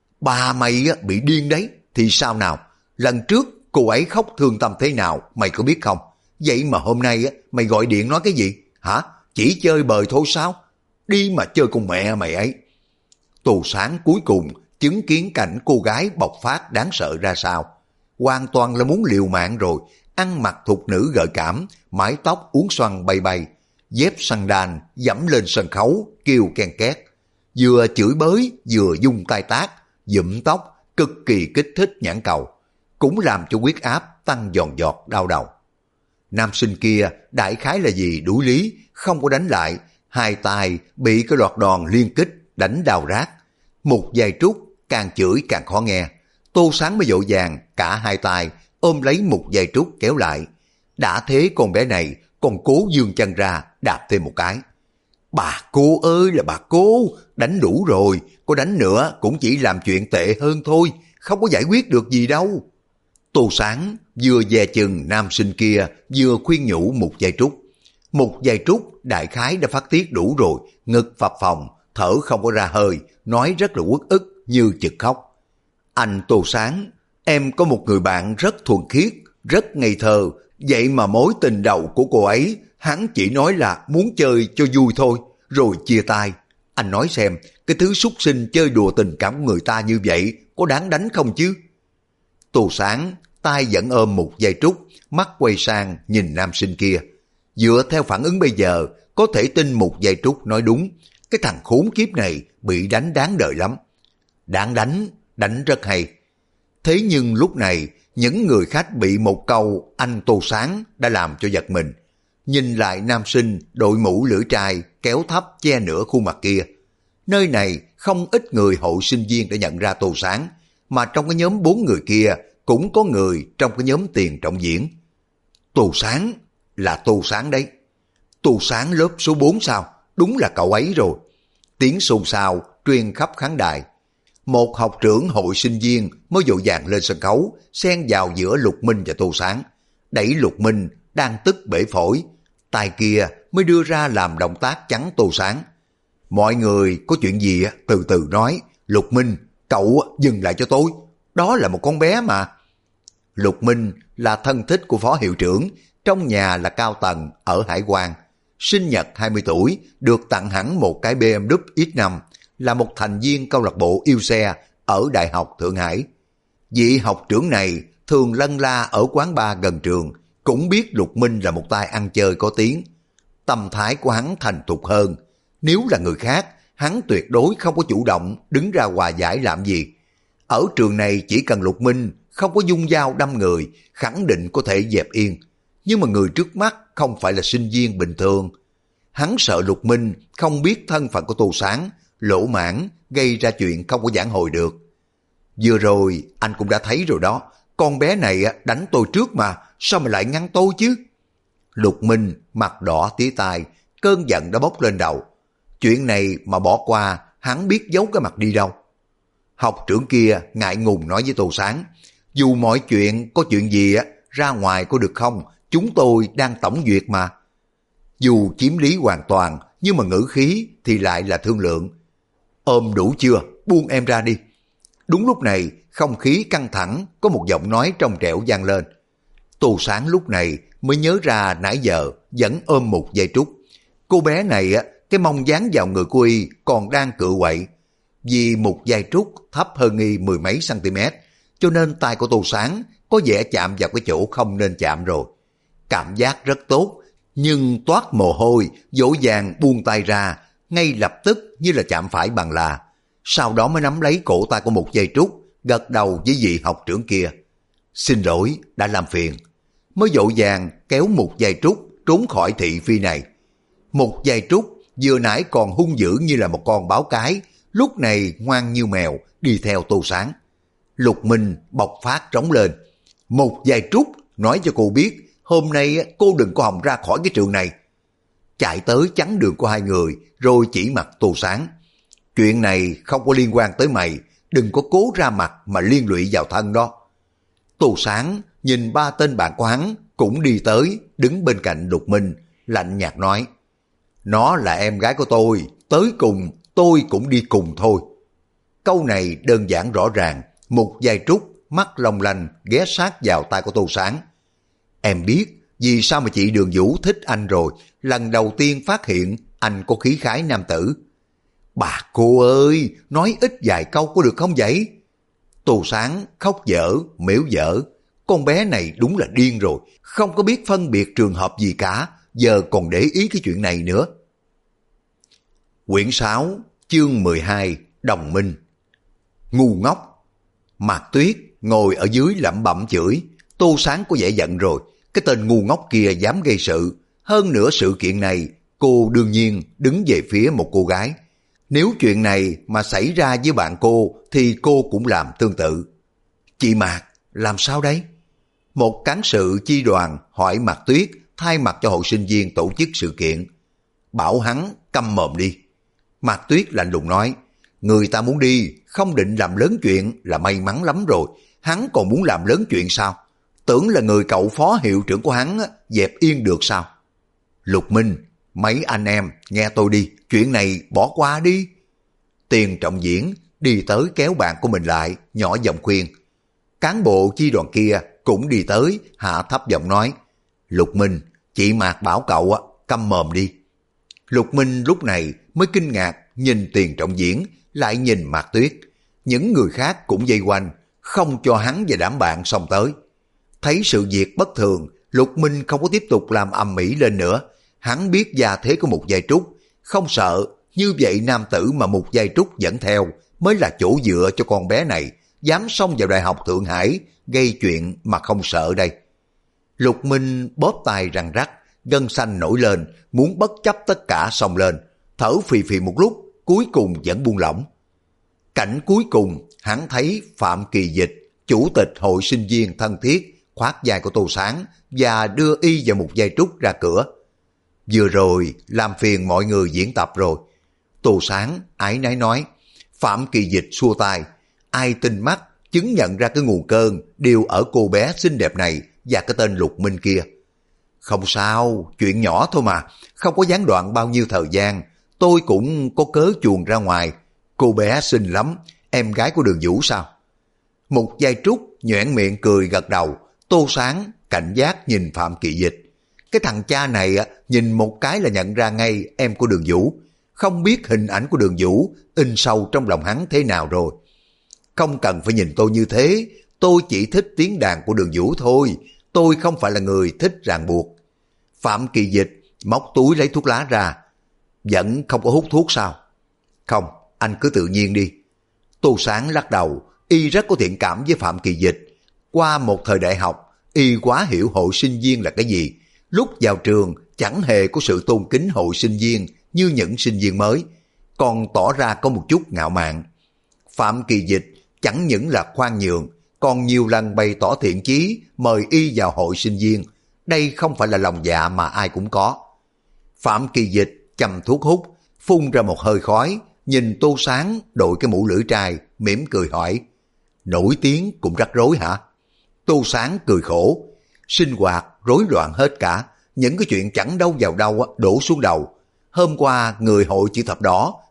Ba mày bị điên đấy, thì sao nào? Lần trước cô ấy khóc thương tâm thế nào mày có biết không? Vậy mà hôm nay mày gọi điện nói cái gì? Hả? Chỉ chơi bời thôi sao? Đi mà chơi cùng mẹ mày ấy. Tô Sáng cuối cùng chứng kiến cảnh cô gái bộc phát đáng sợ ra sao. Hoàn toàn là muốn liều mạng rồi, ăn mặc thục nữ gợi cảm, mái tóc uốn xoăn bay bay, dép sandal dẫm lên sân khấu, kêu ken két. Vừa chửi bới, vừa dung tay tát, dụm tóc, cực kỳ kích thích nhãn cầu, cũng làm cho huyết áp tăng giòn giọt đau đầu. Nam sinh kia đại khái là gì đuổi lý, không có đánh lại, hai tay bị cái loạt đòn liên kích đánh đau rát. Một vài trúc càng chửi càng khó nghe. Tô Sáng mới vội vàng cả hai tay ôm lấy một vài trúc kéo lại. Đã thế con bé này còn cố giương chân ra đạp thêm một cái. Bà cô ơi là bà cô, đánh đủ rồi, có đánh nữa cũng chỉ làm chuyện tệ hơn thôi, không có giải quyết được gì đâu. Tô Sáng vừa dè chừng nam sinh kia vừa khuyên nhủ một vài trúc. Một vài trúc đại khái đã phát tiết đủ rồi, ngực phập phồng, thở không có ra hơi, nói rất là uất ức như chực khóc. Anh Tô Sáng, em có một người bạn rất thuần khiết, rất ngây thơ, vậy mà mối tình đầu của cô ấy, hắn chỉ nói là muốn chơi cho vui thôi, rồi chia tay. Anh nói xem, cái thứ súc sinh chơi đùa tình cảm của người ta như vậy, có đáng đánh không chứ? Tô Sáng, tay vẫn ôm một dây trúc, mắt quay sang nhìn nam sinh kia. Dựa theo phản ứng bây giờ, có thể tin một dây trúc nói đúng, cái thằng khốn kiếp này bị đánh đáng đời lắm. Đáng đánh, đánh rất hay. Thế nhưng lúc này, những người khách bị một câu anh Tô Sáng đã làm cho giật mình. Nhìn lại nam sinh đội mũ lưỡi trai kéo thấp che nửa khuôn mặt kia. Nơi này không ít người hội sinh viên đã nhận ra Tô Sáng, mà trong cái nhóm 4 người kia cũng có người trong cái nhóm tiền trọng diễn. Tô Sáng là Tô Sáng đấy. Tô Sáng lớp số 4 sao? Đúng là cậu ấy rồi. Tiếng xôn xao truyền khắp khán đài. Một học trưởng hội sinh viên mới vội vàng lên sân khấu, xen vào giữa Lục Minh và Tô Sáng, đẩy Lục Minh đang tức bể phổi, tay kia mới đưa ra làm động tác chắn Tô Sáng. Mọi người có chuyện gì từ từ nói. Lục Minh, cậu dừng lại cho tôi, đó là một con bé mà. Lục Minh là thân thích của phó hiệu trưởng, trong nhà là cao tầng ở Hải Quan. Sinh nhật 20 tuổi, được tặng hẳn một cái BMW X5, là một thành viên câu lạc bộ yêu xe ở Đại học Thượng Hải. Vị học trưởng này thường lân la ở quán bar gần trường, cũng biết Lục Minh là một tay ăn chơi có tiếng. Tâm thái của hắn thành thục hơn. Nếu là người khác, hắn tuyệt đối không có chủ động đứng ra hòa giải làm gì. Ở trường này chỉ cần Lục Minh không có dung dao đâm người, khẳng định có thể dẹp yên. Nhưng mà người trước mắt không phải là sinh viên bình thường. Hắn sợ Lục Minh không biết thân phận của Tô Sáng, lỗ mãng gây ra chuyện không có vãn hồi được. Vừa rồi anh cũng đã thấy rồi đó, con bé này đánh tôi trước mà, sao mà lại ngăn tôi chứ? Lục Minh mặt đỏ tía tai, cơn giận đã bốc lên đầu. Chuyện này mà bỏ qua, hắn biết giấu cái mặt đi đâu. Học trưởng kia ngại ngùng nói với Tô Sáng, dù mọi chuyện có chuyện gì ra ngoài có được không, chúng tôi đang tổng duyệt mà. Dù chiếm lý hoàn toàn, nhưng mà ngữ khí thì lại là thương lượng. Ôm đủ chưa? buông em ra đi. Đúng lúc này, không khí căng thẳng, có một giọng nói trong trẻo vang lên. Tô Sáng lúc này mới nhớ ra nãy giờ vẫn ôm một dây trúc. Cô bé này cái mông dán vào người của y còn đang cựa quậy. Vì một dây trúc thấp hơn y mười mấy cm, cho nên tay của Tô Sáng có vẻ chạm vào cái chỗ không nên chạm rồi. Cảm giác rất tốt, nhưng toát mồ hôi, dỗ dàng buông tay ra, ngay lập tức như là chạm phải bằng là. Sau đó mới nắm lấy cổ tay của một dây trúc, gật đầu với vị học trưởng kia. Xin lỗi, đã làm phiền. Mới dỗ dàng kéo một dây trúc trốn khỏi thị phi này. Một dây trúc vừa nãy còn hung dữ như là một con báo cái, lúc này ngoan như mèo đi theo Tô Sáng. Lục Minh bộc phát trống lên. Một dây trúc nói cho cô biết hôm nay cô đừng có hòng ra khỏi cái trường này. Chạy tới chắn đường của hai người rồi chỉ mặt Tô Sáng. Chuyện này không có liên quan tới mày, đừng có cố ra mặt mà liên lụy vào thân đó. Tô Sáng nhìn ba tên bạn của hắn cũng đi tới, đứng bên cạnh Lục Minh, lạnh nhạt nói. Nó là em gái của tôi, tới cùng tôi cũng đi cùng thôi. Câu này đơn giản rõ ràng, một dây trúc, mắt long lanh ghé sát vào tay của Tô Sáng. Em biết vì sao mà chị Đường Vũ thích anh rồi, lần đầu tiên phát hiện anh có khí khái nam tử. Bà cô ơi, nói ít vài câu có được không vậy? Tô Sáng khóc dở, mếu dở. Con bé này đúng là điên rồi, không có biết phân biệt trường hợp gì cả, giờ còn để ý cái chuyện này nữa. Quyển 6, chương 12, Đồng Minh. Ngu ngốc. Mạc Tuyết ngồi ở dưới lẩm bẩm chửi. Tô Sáng có vẻ giận rồi, cái tên ngu ngốc kia dám gây sự. Hơn nữa sự kiện này, cô đương nhiên đứng về phía một cô gái. Nếu chuyện này mà xảy ra với bạn cô thì cô cũng làm tương tự. Chị Mạc, làm sao đấy? Một cán sự chi đoàn hỏi Mạc Tuyết thay mặt cho hội sinh viên tổ chức sự kiện. Bảo hắn câm mồm đi. Mạc Tuyết lạnh lùng nói, người ta muốn đi, không định làm lớn chuyện là may mắn lắm rồi. Hắn còn muốn làm lớn chuyện sao? Tưởng là người cậu phó hiệu trưởng của hắn dẹp yên được sao? Lục Minh, mấy anh em nghe tôi đi, chuyện này bỏ qua đi. Tiền Trọng Diễn đi tới kéo bạn của mình lại, nhỏ giọng khuyên. Cán bộ chi đoàn kia cũng đi tới, hạ thấp giọng nói, Lục Minh, chị Mạc bảo cậu câm mồm đi. Lục Minh lúc này mới kinh ngạc nhìn Tiền Trọng Diễn, lại nhìn Mạc Tuyết. Những người khác cũng vây quanh, không cho hắn và đám bạn xông tới. Thấy sự việc bất thường, Lục Minh không có tiếp tục làm ầm ĩ lên nữa. Hắn biết gia thế của một giây trúc, không sợ, như vậy nam tử mà một giây trúc dẫn theo mới là chỗ dựa cho con bé này, dám xông vào Đại học Thượng Hải, gây chuyện mà không sợ đây. Lục Minh bóp tay răng rắc, gân xanh nổi lên, muốn bất chấp tất cả xông lên, thở phì phì một lúc, cuối cùng vẫn buông lỏng. Cảnh cuối cùng, hắn thấy Phạm Kỳ Dịch, chủ tịch hội sinh viên thân thiết, khoác vai của Tô Sáng và đưa y và một dây trúc ra cửa. Vừa rồi làm phiền mọi người diễn tập rồi. Tô Sáng ái náy nói. Phạm Kỳ Dịch xua tay. Ai tin mắt chứng nhận ra cái nguồn cơn đều ở cô bé xinh đẹp này và cái tên Lục Minh kia. Không sao, chuyện nhỏ thôi mà, không có gián đoạn bao nhiêu thời gian. Tôi cũng có cớ chuồn ra ngoài. Cô bé xinh lắm, em gái của Đường Vũ sao? Một giây trúc nhoẻn miệng cười gật đầu. Tô Sáng cảnh giác nhìn Phạm Kỳ Dịch. Cái thằng cha này nhìn một cái là nhận ra ngay em của Đường Vũ. Không biết hình ảnh của Đường Vũ in sâu trong lòng hắn thế nào rồi. Không cần phải nhìn tôi như thế, tôi chỉ thích tiếng đàn của Đường Vũ thôi. Tôi không phải là người thích ràng buộc. Phạm Kỳ Dịch móc túi lấy thuốc lá ra. Vẫn không có hút thuốc sao? Không, anh cứ tự nhiên đi. Tô Sáng lắc đầu, y rất có thiện cảm với Phạm Kỳ Dịch. Qua một thời đại học, y quá hiểu hội sinh viên là cái gì. Lúc vào trường chẳng hề có sự tôn kính hội sinh viên như những sinh viên mới, còn tỏ ra có một chút ngạo mạn. Phạm Kỳ Dịch chẳng những là khoan nhượng, còn nhiều lần bày tỏ thiện chí mời y vào hội sinh viên. Đây không phải là lòng dạ mà ai cũng có. Phạm Kỳ Dịch châm thuốc hút, phun ra một hơi khói, nhìn Tô Sáng đội cái mũ lưỡi trai, mỉm cười hỏi, nổi tiếng cũng rắc rối hả? Tô Sáng cười khổ, sinh hoạt rối loạn hết cả, những cái chuyện chẳng đâu vào đâu đổ xuống đầu. Hôm qua người hội chữ thập đỏ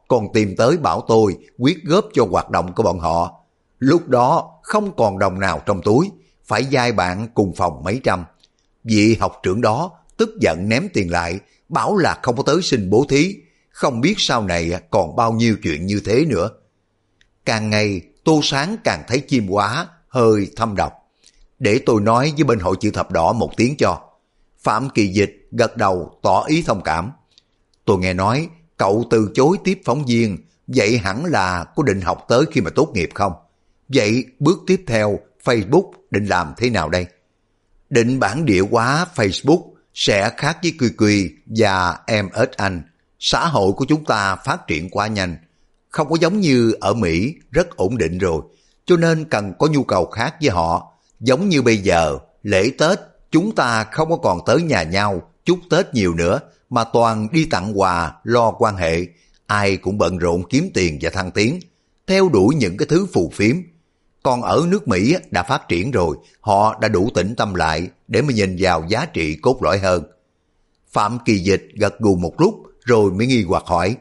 còn tìm tới bảo tôi quyết góp cho hoạt động của bọn họ. Lúc đó không còn đồng nào trong túi, phải vay bạn cùng phòng mấy trăm. Vị học trưởng đó tức giận ném tiền lại, bảo là không có tới xin bố thí, không biết sau này còn bao nhiêu chuyện như thế nữa. Càng ngày Tô Sáng càng thấy chim quá, hơi thâm độc. Để tôi nói với bên hội chữ thập đỏ một tiếng cho. Phạm Kỳ Dịch gật đầu tỏ ý thông cảm. Tôi nghe nói cậu từ chối tiếp phóng viên, vậy hẳn là có định học tới khi mà tốt nghiệp không? Vậy bước tiếp theo Facebook định làm thế nào đây? Định bản địa hóa Facebook sẽ khác với QQ và MSN. Xã hội của chúng ta phát triển quá nhanh, không có giống như ở Mỹ rất ổn định rồi, cho nên cần có nhu cầu khác với họ. Giống như bây giờ, lễ Tết chúng ta không có còn tới nhà nhau chúc Tết nhiều nữa, mà toàn đi tặng quà, lo quan hệ. Ai cũng bận rộn kiếm tiền và thăng tiến, theo đuổi những cái thứ phù phiếm. Còn ở nước Mỹ đã phát triển rồi, họ đã đủ tĩnh tâm lại để mà nhìn vào giá trị cốt lõi hơn. Phạm Kỳ Dịch gật gù một lúc rồi mới nghi hoặc hỏi,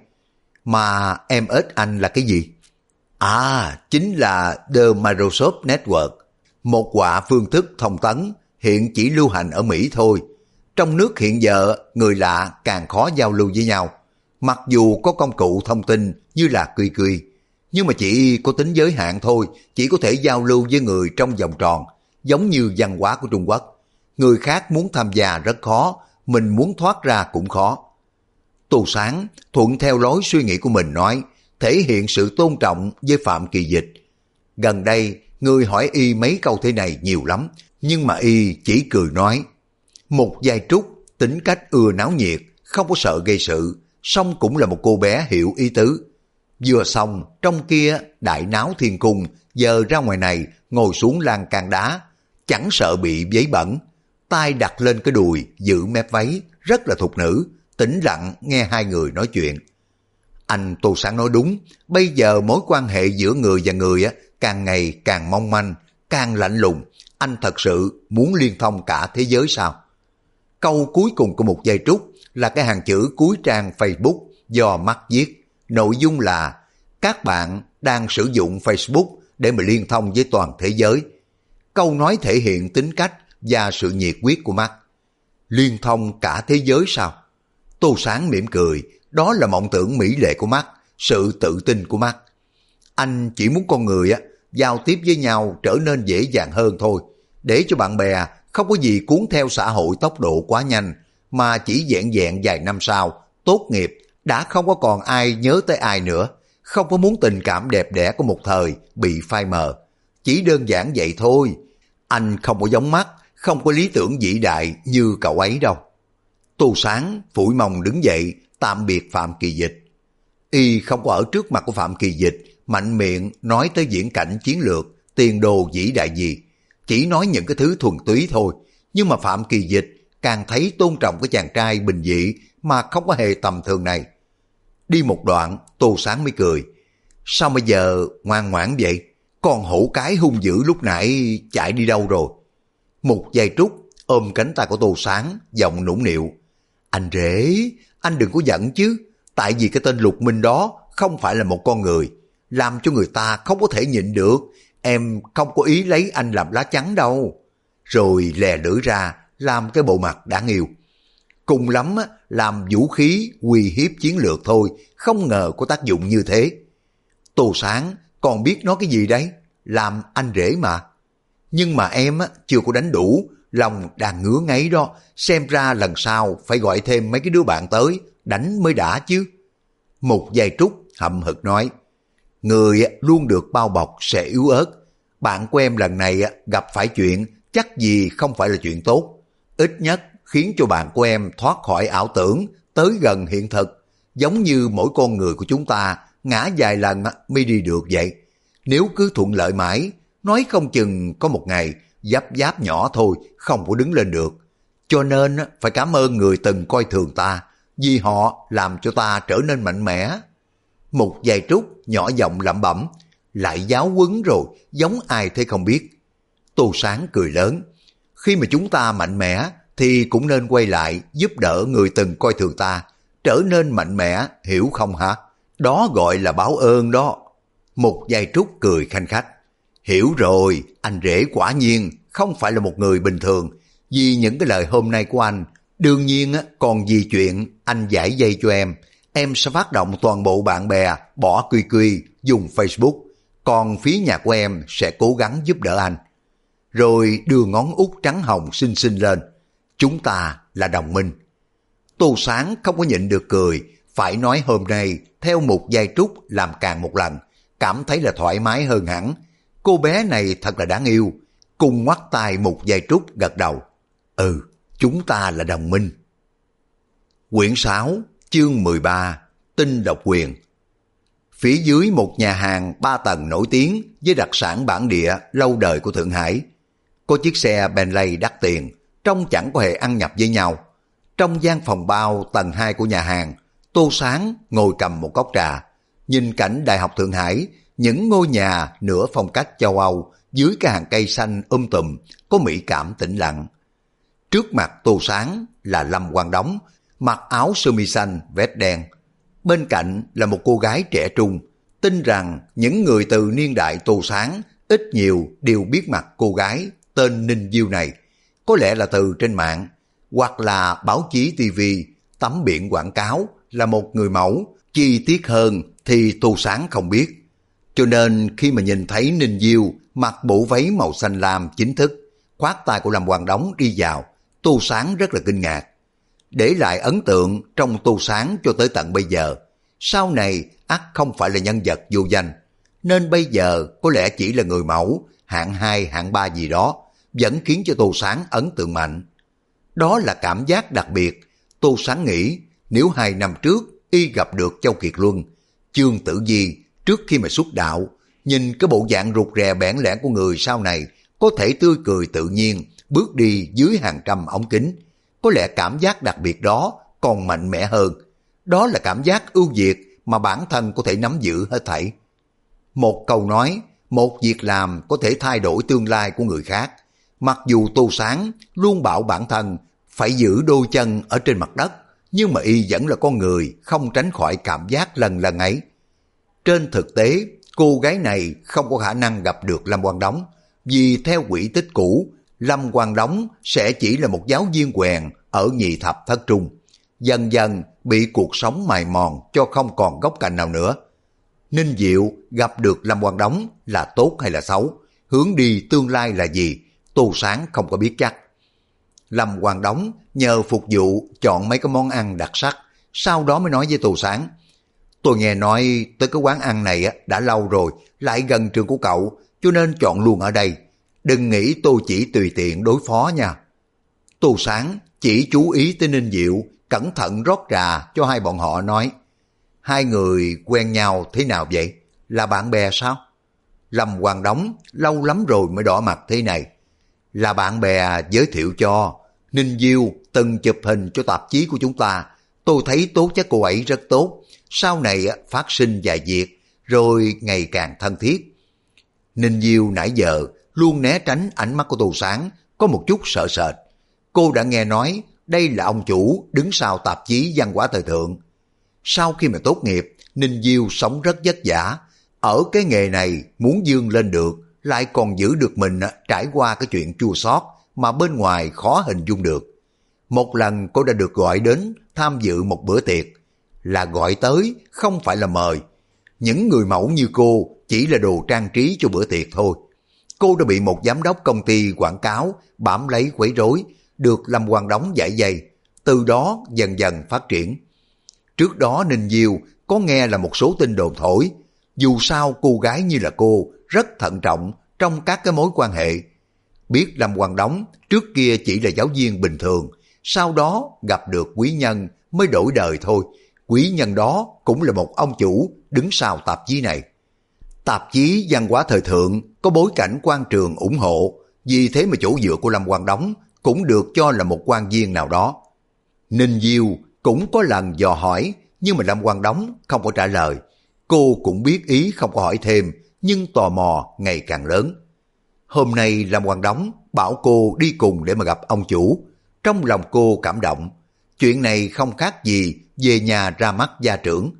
mà MSN là cái gì? À, chính là The Microsoft Network, một họa phương thức thông tấn, hiện chỉ lưu hành ở Mỹ thôi. Trong nước hiện giờ, người lạ càng khó giao lưu với nhau. Mặc dù có công cụ thông tin như là QQ, nhưng mà chỉ có tính giới hạn thôi, chỉ có thể giao lưu với người trong vòng tròn, giống như văn hóa của Trung Quốc. Người khác muốn tham gia rất khó, mình muốn thoát ra cũng khó. Tô Sáng thuận theo lối suy nghĩ của mình nói, thể hiện sự tôn trọng với Phạm Kỳ Dịch. Gần đây, người hỏi y mấy câu thế này nhiều lắm, nhưng mà y chỉ cười nói, một giai trúc, tính cách ưa náo nhiệt, không có sợ gây sự, song cũng là một cô bé hiểu ý tứ. Vừa xong, trong kia đại náo thiên cung, giờ ra ngoài này ngồi xuống lan can đá, chẳng sợ bị giấy bẩn. Tay đặt lên cái đùi, giữ mép váy, rất là thục nữ, tĩnh lặng nghe hai người nói chuyện. Anh Tô Sáng nói đúng, bây giờ mối quan hệ giữa người và người càng ngày càng mong manh, càng lạnh lùng. Anh thật sự muốn liên thông cả thế giới sao? Câu cuối cùng của một giây trúc là cái hàng chữ cuối trang Facebook do Mark viết. Nội dung là các bạn đang sử dụng Facebook để mà liên thông với toàn thế giới. Câu nói thể hiện tính cách và sự nhiệt huyết của Mark. Liên thông cả thế giới sao? Tô Sáng mỉm cười, đó là mộng tưởng mỹ lệ của Mark, sự tự tin của Mark. Anh chỉ muốn con người giao tiếp với nhau trở nên dễ dàng hơn thôi, để cho bạn bè không có gì cuốn theo xã hội tốc độ quá nhanh, mà chỉ vẹn vẹn vài năm sau, tốt nghiệp, đã không có còn ai nhớ tới ai nữa, không có muốn tình cảm đẹp đẽ của một thời bị phai mờ. Chỉ đơn giản vậy thôi. Anh không có giống Mark, không có lý tưởng vĩ đại như cậu ấy đâu. Tô Sáng phủi mông đứng dậy, tạm biệt Phạm Kỳ Dịch. Y không có ở trước mặt của Phạm Kỳ Dịch, mạnh miệng nói tới viễn cảnh chiến lược, tiền đồ vĩ đại gì. Chỉ nói những cái thứ thuần túy thôi, nhưng mà Phạm Kỳ Dịch càng thấy tôn trọng cái chàng trai bình dị mà không có hề tầm thường này. Đi một đoạn, Tô Sáng mới cười. Sao bây giờ ngoan ngoãn vậy? Con hổ cái hung dữ lúc nãy chạy đi đâu rồi? Một giây trúc ôm cánh tay của Tô Sáng, giọng nũng nịu. Anh rể, anh đừng có giận chứ. Tại vì cái tên Lục Minh đó không phải là một con người, làm cho người ta không có thể nhịn được. Em không có ý lấy anh làm lá chắn đâu. Rồi lè lưỡi ra, làm cái bộ mặt đáng yêu. Cùng lắm làm vũ khí uy hiếp chiến lược thôi, không ngờ có tác dụng như thế. Tô Sáng còn biết nói cái gì đấy, làm anh rể mà. Nhưng mà em chưa có đánh đủ, lòng đang ngứa ngáy đó, xem ra lần sau phải gọi thêm mấy cái đứa bạn tới, đánh mới đã chứ. Một giây trúc hậm hực nói, người luôn được bao bọc sẽ yếu ớt. Bạn của em lần này gặp phải chuyện chắc gì không phải là chuyện tốt. Ít nhất khiến cho bạn của em thoát khỏi ảo tưởng, tới gần hiện thực. Giống như mỗi con người của chúng ta ngã vài lần mới đi được vậy. Nếu cứ thuận lợi mãi, nói không chừng có một ngày giáp nhỏ thôi không có đứng lên được. Cho nên phải cảm ơn người từng coi thường ta, vì họ làm cho ta trở nên mạnh mẽ. Một vài trúc nhỏ giọng lẩm bẩm, lại giáo huấn rồi, giống ai thế không biết. Tô Sáng cười lớn, khi mà chúng ta mạnh mẽ thì cũng nên quay lại giúp đỡ người từng coi thường ta, trở nên mạnh mẽ, hiểu không hả? Đó gọi là báo ơn đó. Một giai trúc cười khanh khách. Hiểu rồi, anh rể quả nhiên không phải là một người bình thường. Vì những cái lời hôm nay của anh, đương nhiên còn vì chuyện anh giải dây cho em sẽ phát động toàn bộ bạn bè bỏ quy quy dùng Facebook. Còn phía nhà của em sẽ cố gắng giúp đỡ anh. Rồi đưa ngón út trắng hồng xinh xinh lên. Chúng ta là đồng minh. Tô Sáng không có nhịn được cười, phải nói hôm nay theo một giai trúc làm càng một lần, cảm thấy là thoải mái hơn hẳn. Cô bé này thật là đáng yêu. Cùng ngoắt tay một giai trúc gật đầu. Ừ, chúng ta là đồng minh. Quyển 6, chương 13, Tinh độc quyền. Phía dưới một nhà hàng 3 tầng nổi tiếng với đặc sản bản địa lâu đời của Thượng Hải, có chiếc xe Bentley đắt tiền, trông chẳng có hề ăn nhập với nhau. Trong gian phòng bao tầng 2 của nhà hàng, Tô Sáng ngồi cầm một cốc trà, nhìn cảnh Đại học Thượng Hải, những ngôi nhà nửa phong cách châu Âu dưới cái hàng cây xanh tùm, có mỹ cảm tĩnh lặng. Trước mặt Tô Sáng là Lâm Quang Đống, mặc áo sơ mi xanh, vest đen. Bên cạnh là một cô gái trẻ trung, tin rằng những người từ niên đại Tô Sáng ít nhiều đều biết mặt cô gái tên Ninh Diêu này, có lẽ là từ trên mạng, hoặc là báo chí TV, tấm biển quảng cáo là một người mẫu, chi tiết hơn thì Tô Sáng không biết. Cho nên khi mà nhìn thấy Ninh Diêu mặc bộ váy màu xanh lam chính thức, khoác tay của Lâm Quang Đống đi vào, Tô Sáng rất là kinh ngạc. Để lại ấn tượng trong Tô Sáng cho tới tận bây giờ, sau này ắt không phải là nhân vật vô danh, nên bây giờ có lẽ chỉ là người mẫu, hạng 2, hạng 3 gì đó, vẫn khiến cho Tô Sáng ấn tượng mạnh. Đó là cảm giác đặc biệt. Tô Sáng nghĩ nếu 2 năm trước y gặp được Châu Kiệt Luân, Chương Tử Di trước khi mà xuất đạo, nhìn cái bộ dạng rụt rè bẽn lẽn của người sau này, có thể tươi cười tự nhiên, bước đi dưới hàng trăm ống kính, có lẽ cảm giác đặc biệt đó còn mạnh mẽ hơn. Đó là cảm giác ưu việt mà bản thân có thể nắm giữ hết thảy. Một câu nói, một việc làm có thể thay đổi tương lai của người khác. Mặc dù Tô Sáng luôn bảo bản thân phải giữ đôi chân ở trên mặt đất, nhưng mà y vẫn là con người, không tránh khỏi cảm giác lần lần ấy. Trên thực tế, cô gái này không có khả năng gặp được Lâm Quang Đống, vì theo quỹ tích cũ, Lâm Quang Đống sẽ chỉ là một giáo viên quèn ở nhị thập thất trung, dần dần bị cuộc sống mài mòn cho không còn gốc cành nào nữa. Ninh Diệu gặp được Lâm Quang Đống là tốt hay là xấu, hướng đi tương lai là gì, Tô Sáng không có biết chắc. Lâm Quang Đống nhờ phục vụ chọn mấy cái món ăn đặc sắc, sau đó mới nói với Tô Sáng: tôi nghe nói tới cái quán ăn này đã lâu rồi, lại gần trường của cậu, cho nên chọn luôn ở đây. Đừng nghĩ tôi chỉ tùy tiện đối phó nha. Tô Sáng chỉ chú ý tới Ninh Diệu, cẩn thận rót trà cho hai bọn họ, nói: hai người quen nhau thế nào vậy? Là bạn bè sao? Lâm Quang Đống lâu lắm rồi mới đỏ mặt thế này. Là bạn bè giới thiệu cho. Ninh Diêu từng chụp hình cho tạp chí của chúng ta, tôi thấy tố chất cô ấy rất tốt. Sau này phát sinh vài việc, rồi ngày càng thân thiết. Ninh Diêu nãy giờ luôn né tránh ánh mắt của Tô Sáng, có một chút sợ sệt. Cô đã nghe nói đây là ông chủ đứng sau tạp chí Văn hóa thời thượng. Sau khi mà tốt nghiệp, Ninh Diêu sống rất vất vả. Ở cái nghề này muốn vươn lên được, lại còn giữ được mình trải qua cái chuyện chua xót mà bên ngoài khó hình dung được. Một lần cô đã được gọi đến tham dự một bữa tiệc, là gọi tới, không phải là mời. Những người mẫu như cô chỉ là đồ trang trí cho bữa tiệc thôi. Cô đã bị một giám đốc công ty quảng cáo bám lấy quấy rối, được Lâm Quang Đống giải dây, từ đó dần dần phát triển. Trước đó Ninh Diêu có nghe là một số tin đồn thổi, dù sao cô gái như là cô rất thận trọng trong các cái mối quan hệ. Biết Lâm Quang Đống trước kia chỉ là giáo viên bình thường, sau đó gặp được quý nhân mới đổi đời thôi. Quý nhân đó cũng là một ông chủ đứng sau tạp chí này. Tạp chí Văn hóa thời thượng có bối cảnh quan trường ủng hộ, vì thế mà chỗ dựa của Lâm Quang Đống cũng được cho là một quan viên nào đó. Ninh Diêu cũng có lần dò hỏi, nhưng mà Lâm Quang Đống không có trả lời. Cô cũng biết ý không có hỏi thêm, nhưng tò mò ngày càng lớn. Hôm nay Lâm Quang Đống bảo cô đi cùng để mà gặp ông chủ. Trong lòng cô cảm động. Chuyện này không khác gì về nhà ra mắt gia trưởng.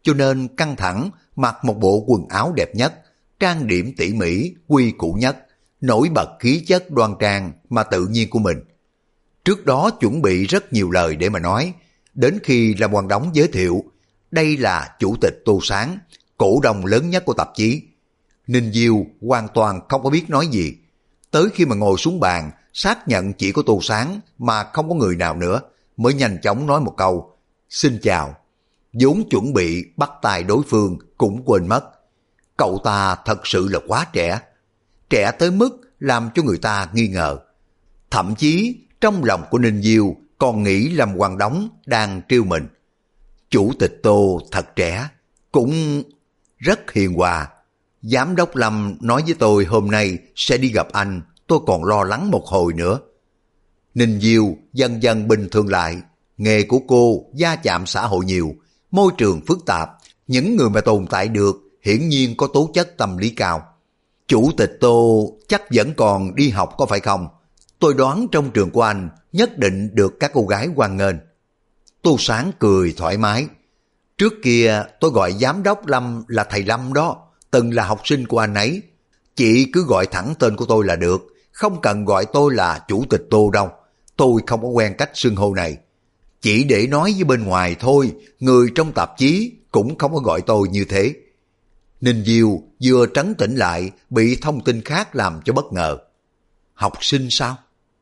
cho nên căng thẳng, mặc một bộ quần áo đẹp nhất, trang điểm tỉ mỉ, quy củ nhất, nổi bật khí chất đoan trang mà tự nhiên của mình. Trước đó chuẩn bị rất nhiều lời để mà nói, đến khi Lâm Quang Đống giới thiệu, đây là chủ tịch Tô Sáng, cổ đông lớn nhất của tạp chí. Ninh Diêu hoàn toàn không có biết nói gì. Tới khi mà ngồi xuống bàn, xác nhận chỉ có Tô Sáng mà không có người nào nữa, mới nhanh chóng nói một câu, xin chào. Vốn chuẩn bị bắt tay đối phương cũng quên mất. Cậu ta thật sự là quá trẻ. Trẻ tới mức làm cho người ta nghi ngờ. Thậm chí trong lòng của Ninh Diêu còn nghĩ Lâm Quang Đống đang trêu mình. Chủ tịch Tô thật trẻ, cũng rất hiền hòa. Giám đốc Lâm nói với tôi hôm nay sẽ đi gặp anh, tôi còn lo lắng một hồi nữa. Ninh Diêu dần dần bình thường lại. Nghề của cô va chạm xã hội nhiều, môi trường phức tạp, những người mà tồn tại được hiển nhiên có tố chất tâm lý cao. Chủ tịch Tô chắc vẫn còn đi học có phải không? Tôi đoán trong trường của anh nhất định được các cô gái hoan nghênh. Tô Sáng cười thoải mái. Trước kia tôi gọi giám đốc Lâm là thầy Lâm đó, từng là học sinh của anh ấy. Chị cứ gọi thẳng tên của tôi là được, không cần gọi tôi là chủ tịch Tô đâu. Tôi không có quen cách xưng hô này. Chỉ để nói với bên ngoài thôi, người trong tạp chí cũng không có gọi tôi như thế. Ninh Diêu vừa trấn tĩnh lại, bị thông tin khác làm cho bất ngờ. Học sinh sao?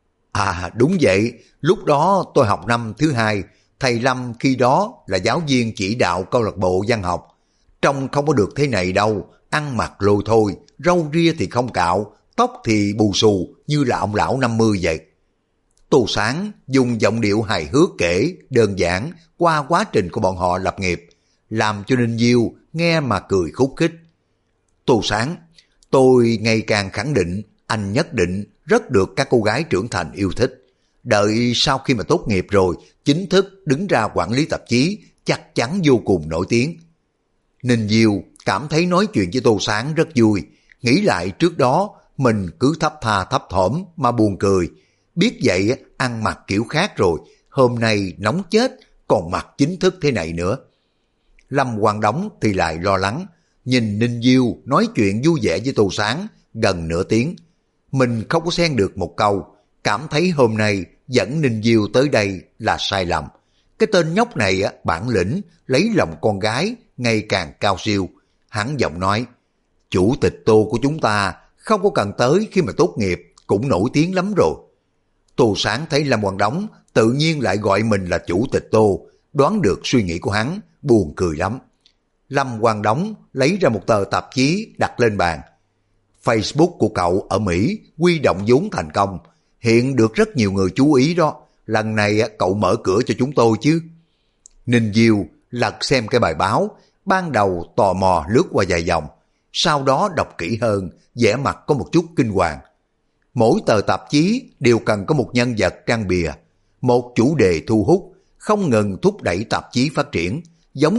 À đúng vậy, lúc đó tôi học năm thứ 2, thầy Lâm khi đó là giáo viên chỉ đạo câu lạc bộ văn học. Trông không có được thế này đâu, ăn mặc lôi thôi, râu ria thì không cạo, tóc thì bù xù như là ông lão 50 vậy. Tô Sáng dùng giọng điệu hài hước kể đơn giản qua quá trình của bọn họ lập nghiệp, làm cho Ninh Diêu nghe mà cười khúc khích. Tô Sáng, tôi ngày càng khẳng định anh nhất định rất được các cô gái trưởng thành yêu thích. Đợi sau khi mà tốt nghiệp rồi, chính thức đứng ra quản lý tạp chí, chắc chắn vô cùng nổi tiếng. Ninh Diêu cảm thấy nói chuyện với Tô Sáng rất vui, nghĩ lại trước đó mình cứ thấp tha thấp thỏm mà buồn cười. Biết vậy ăn mặc kiểu khác rồi, hôm nay nóng chết, còn mặc chính thức thế này nữa. Lâm Quang Đống thì lại lo lắng, nhìn Ninh Diêu nói chuyện vui vẻ với Tô Sáng gần nửa tiếng. Mình không có xen được một câu, cảm thấy hôm nay dẫn Ninh Diêu tới đây là sai lầm. Cái tên nhóc này bản lĩnh, lấy lòng con gái, ngày càng cao siêu. Hắn giọng nói, chủ tịch Tô của chúng ta không có cần tới khi mà tốt nghiệp, cũng nổi tiếng lắm rồi. Tô Sáng thấy Lâm Quang Đống tự nhiên lại gọi mình là chủ tịch Tô, đoán được suy nghĩ của hắn, buồn cười lắm. Lâm Quang Đống lấy ra một tờ tạp chí đặt lên bàn. Facebook của cậu ở Mỹ huy động vốn thành công, hiện được rất nhiều người chú ý đó, lần này cậu mở cửa cho chúng tôi chứ. Ninh Diêu lật xem cái bài báo, ban đầu tò mò lướt qua vài dòng, sau đó đọc kỹ hơn, vẻ mặt có một chút kinh hoàng. Mỗi tờ tạp chí đều cần có một nhân vật trang bìa, một chủ đề thu hút, không ngừng thúc đẩy tạp chí phát triển, giống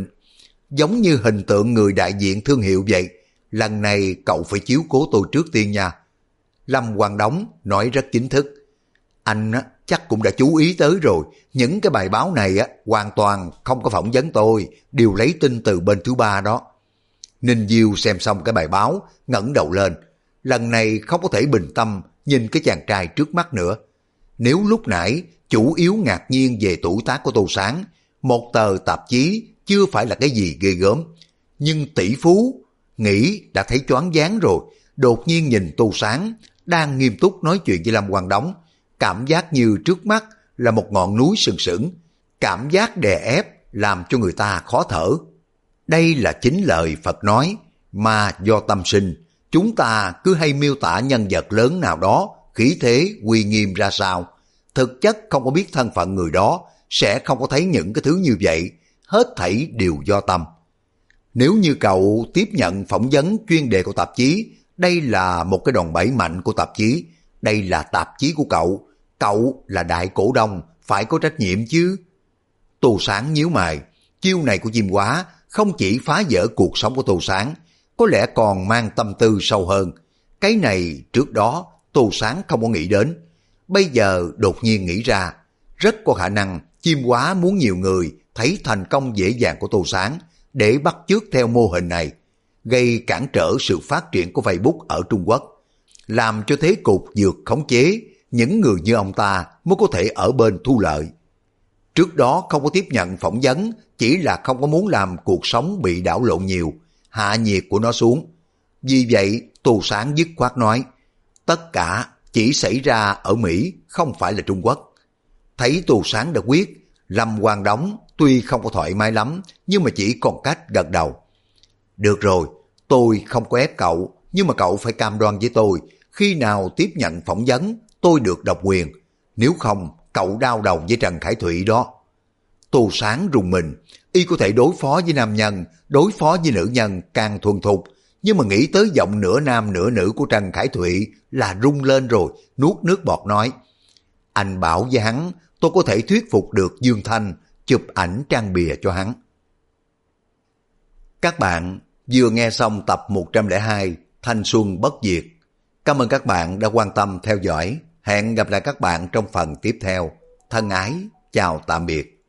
như hình tượng người đại diện thương hiệu vậy. Lần này cậu phải chiếu cố tôi trước tiên nha. Lâm Quang Đống nói rất chính thức. Anh chắc cũng đã chú ý tới rồi, những cái bài báo này hoàn toàn không có phỏng vấn tôi, đều lấy tin từ bên thứ ba đó. Ninh Diêu xem xong cái bài báo, ngẩng đầu lên. Lần này không có thể bình tâm nhìn cái chàng trai trước mắt nữa. Nếu lúc nãy chủ yếu ngạc nhiên về tuổi tác của Tô Sáng, một tờ tạp chí chưa phải là cái gì ghê gớm, nhưng tỷ phú nghĩ đã thấy choáng váng rồi. Đột nhiên nhìn Tô Sáng đang nghiêm túc nói chuyện với Lâm Quang Đống, cảm giác như trước mắt là một ngọn núi sừng sững, cảm giác đè ép làm cho người ta khó thở. Đây là chính lời Phật nói, mà do tâm sinh. Chúng ta cứ hay miêu tả nhân vật lớn nào đó, khí thế, uy nghiêm ra sao. Thực chất không có biết thân phận người đó, sẽ không có thấy những cái thứ như vậy. Hết thảy đều do tâm. Nếu như cậu tiếp nhận phỏng vấn chuyên đề của tạp chí, đây là một cái đòn bẩy mạnh của tạp chí. Đây là tạp chí của cậu. Cậu là đại cổ đông, phải có trách nhiệm chứ. Tô Sáng nhíu mày. Chiêu này của chim hóa không chỉ phá vỡ cuộc sống của Tô Sáng, có lẽ còn mang tâm tư sâu hơn. Cái này trước đó Tô Sáng không có nghĩ đến. Bây giờ đột nhiên nghĩ ra, rất có khả năng chim hóa muốn nhiều người thấy thành công dễ dàng của Tô Sáng, để bắt chước theo mô hình này, gây cản trở sự phát triển của Facebook ở Trung Quốc, làm cho thế cục vượt khống chế, những người như ông ta mới có thể ở bên thu lợi. Trước đó không có tiếp nhận phỏng vấn, chỉ là không có muốn làm cuộc sống bị đảo lộn nhiều, hạ nhiệt của nó xuống. Vì vậy, Tô Sáng dứt khoát nói, tất cả chỉ xảy ra ở Mỹ, không phải là Trung Quốc. Thấy Tô Sáng đã quyết, Lâm Quang Đống tuy không có thoải mái lắm, nhưng mà chỉ còn cách gật đầu. Được rồi, tôi không có ép cậu, nhưng mà cậu phải cam đoan với tôi, khi nào tiếp nhận phỏng vấn, tôi được độc quyền. Nếu không, cậu đau đầu với Trần Khải Thụy đó. Tô Sáng rùng mình, y có thể đối phó với nam nhân, đối phó với nữ nhân càng thuần thục, nhưng mà nghĩ tới giọng nửa nam nửa nữ của Trần Khải Thụy là rung lên rồi, nuốt nước bọt nói. Anh bảo với hắn, tôi có thể thuyết phục được Dương Thanh, chụp ảnh trang bìa cho hắn. Các bạn vừa nghe xong tập 102 Thanh Xuân Bất Diệt. Cảm ơn các bạn đã quan tâm theo dõi. Hẹn gặp lại các bạn trong phần tiếp theo. Thân ái, chào tạm biệt.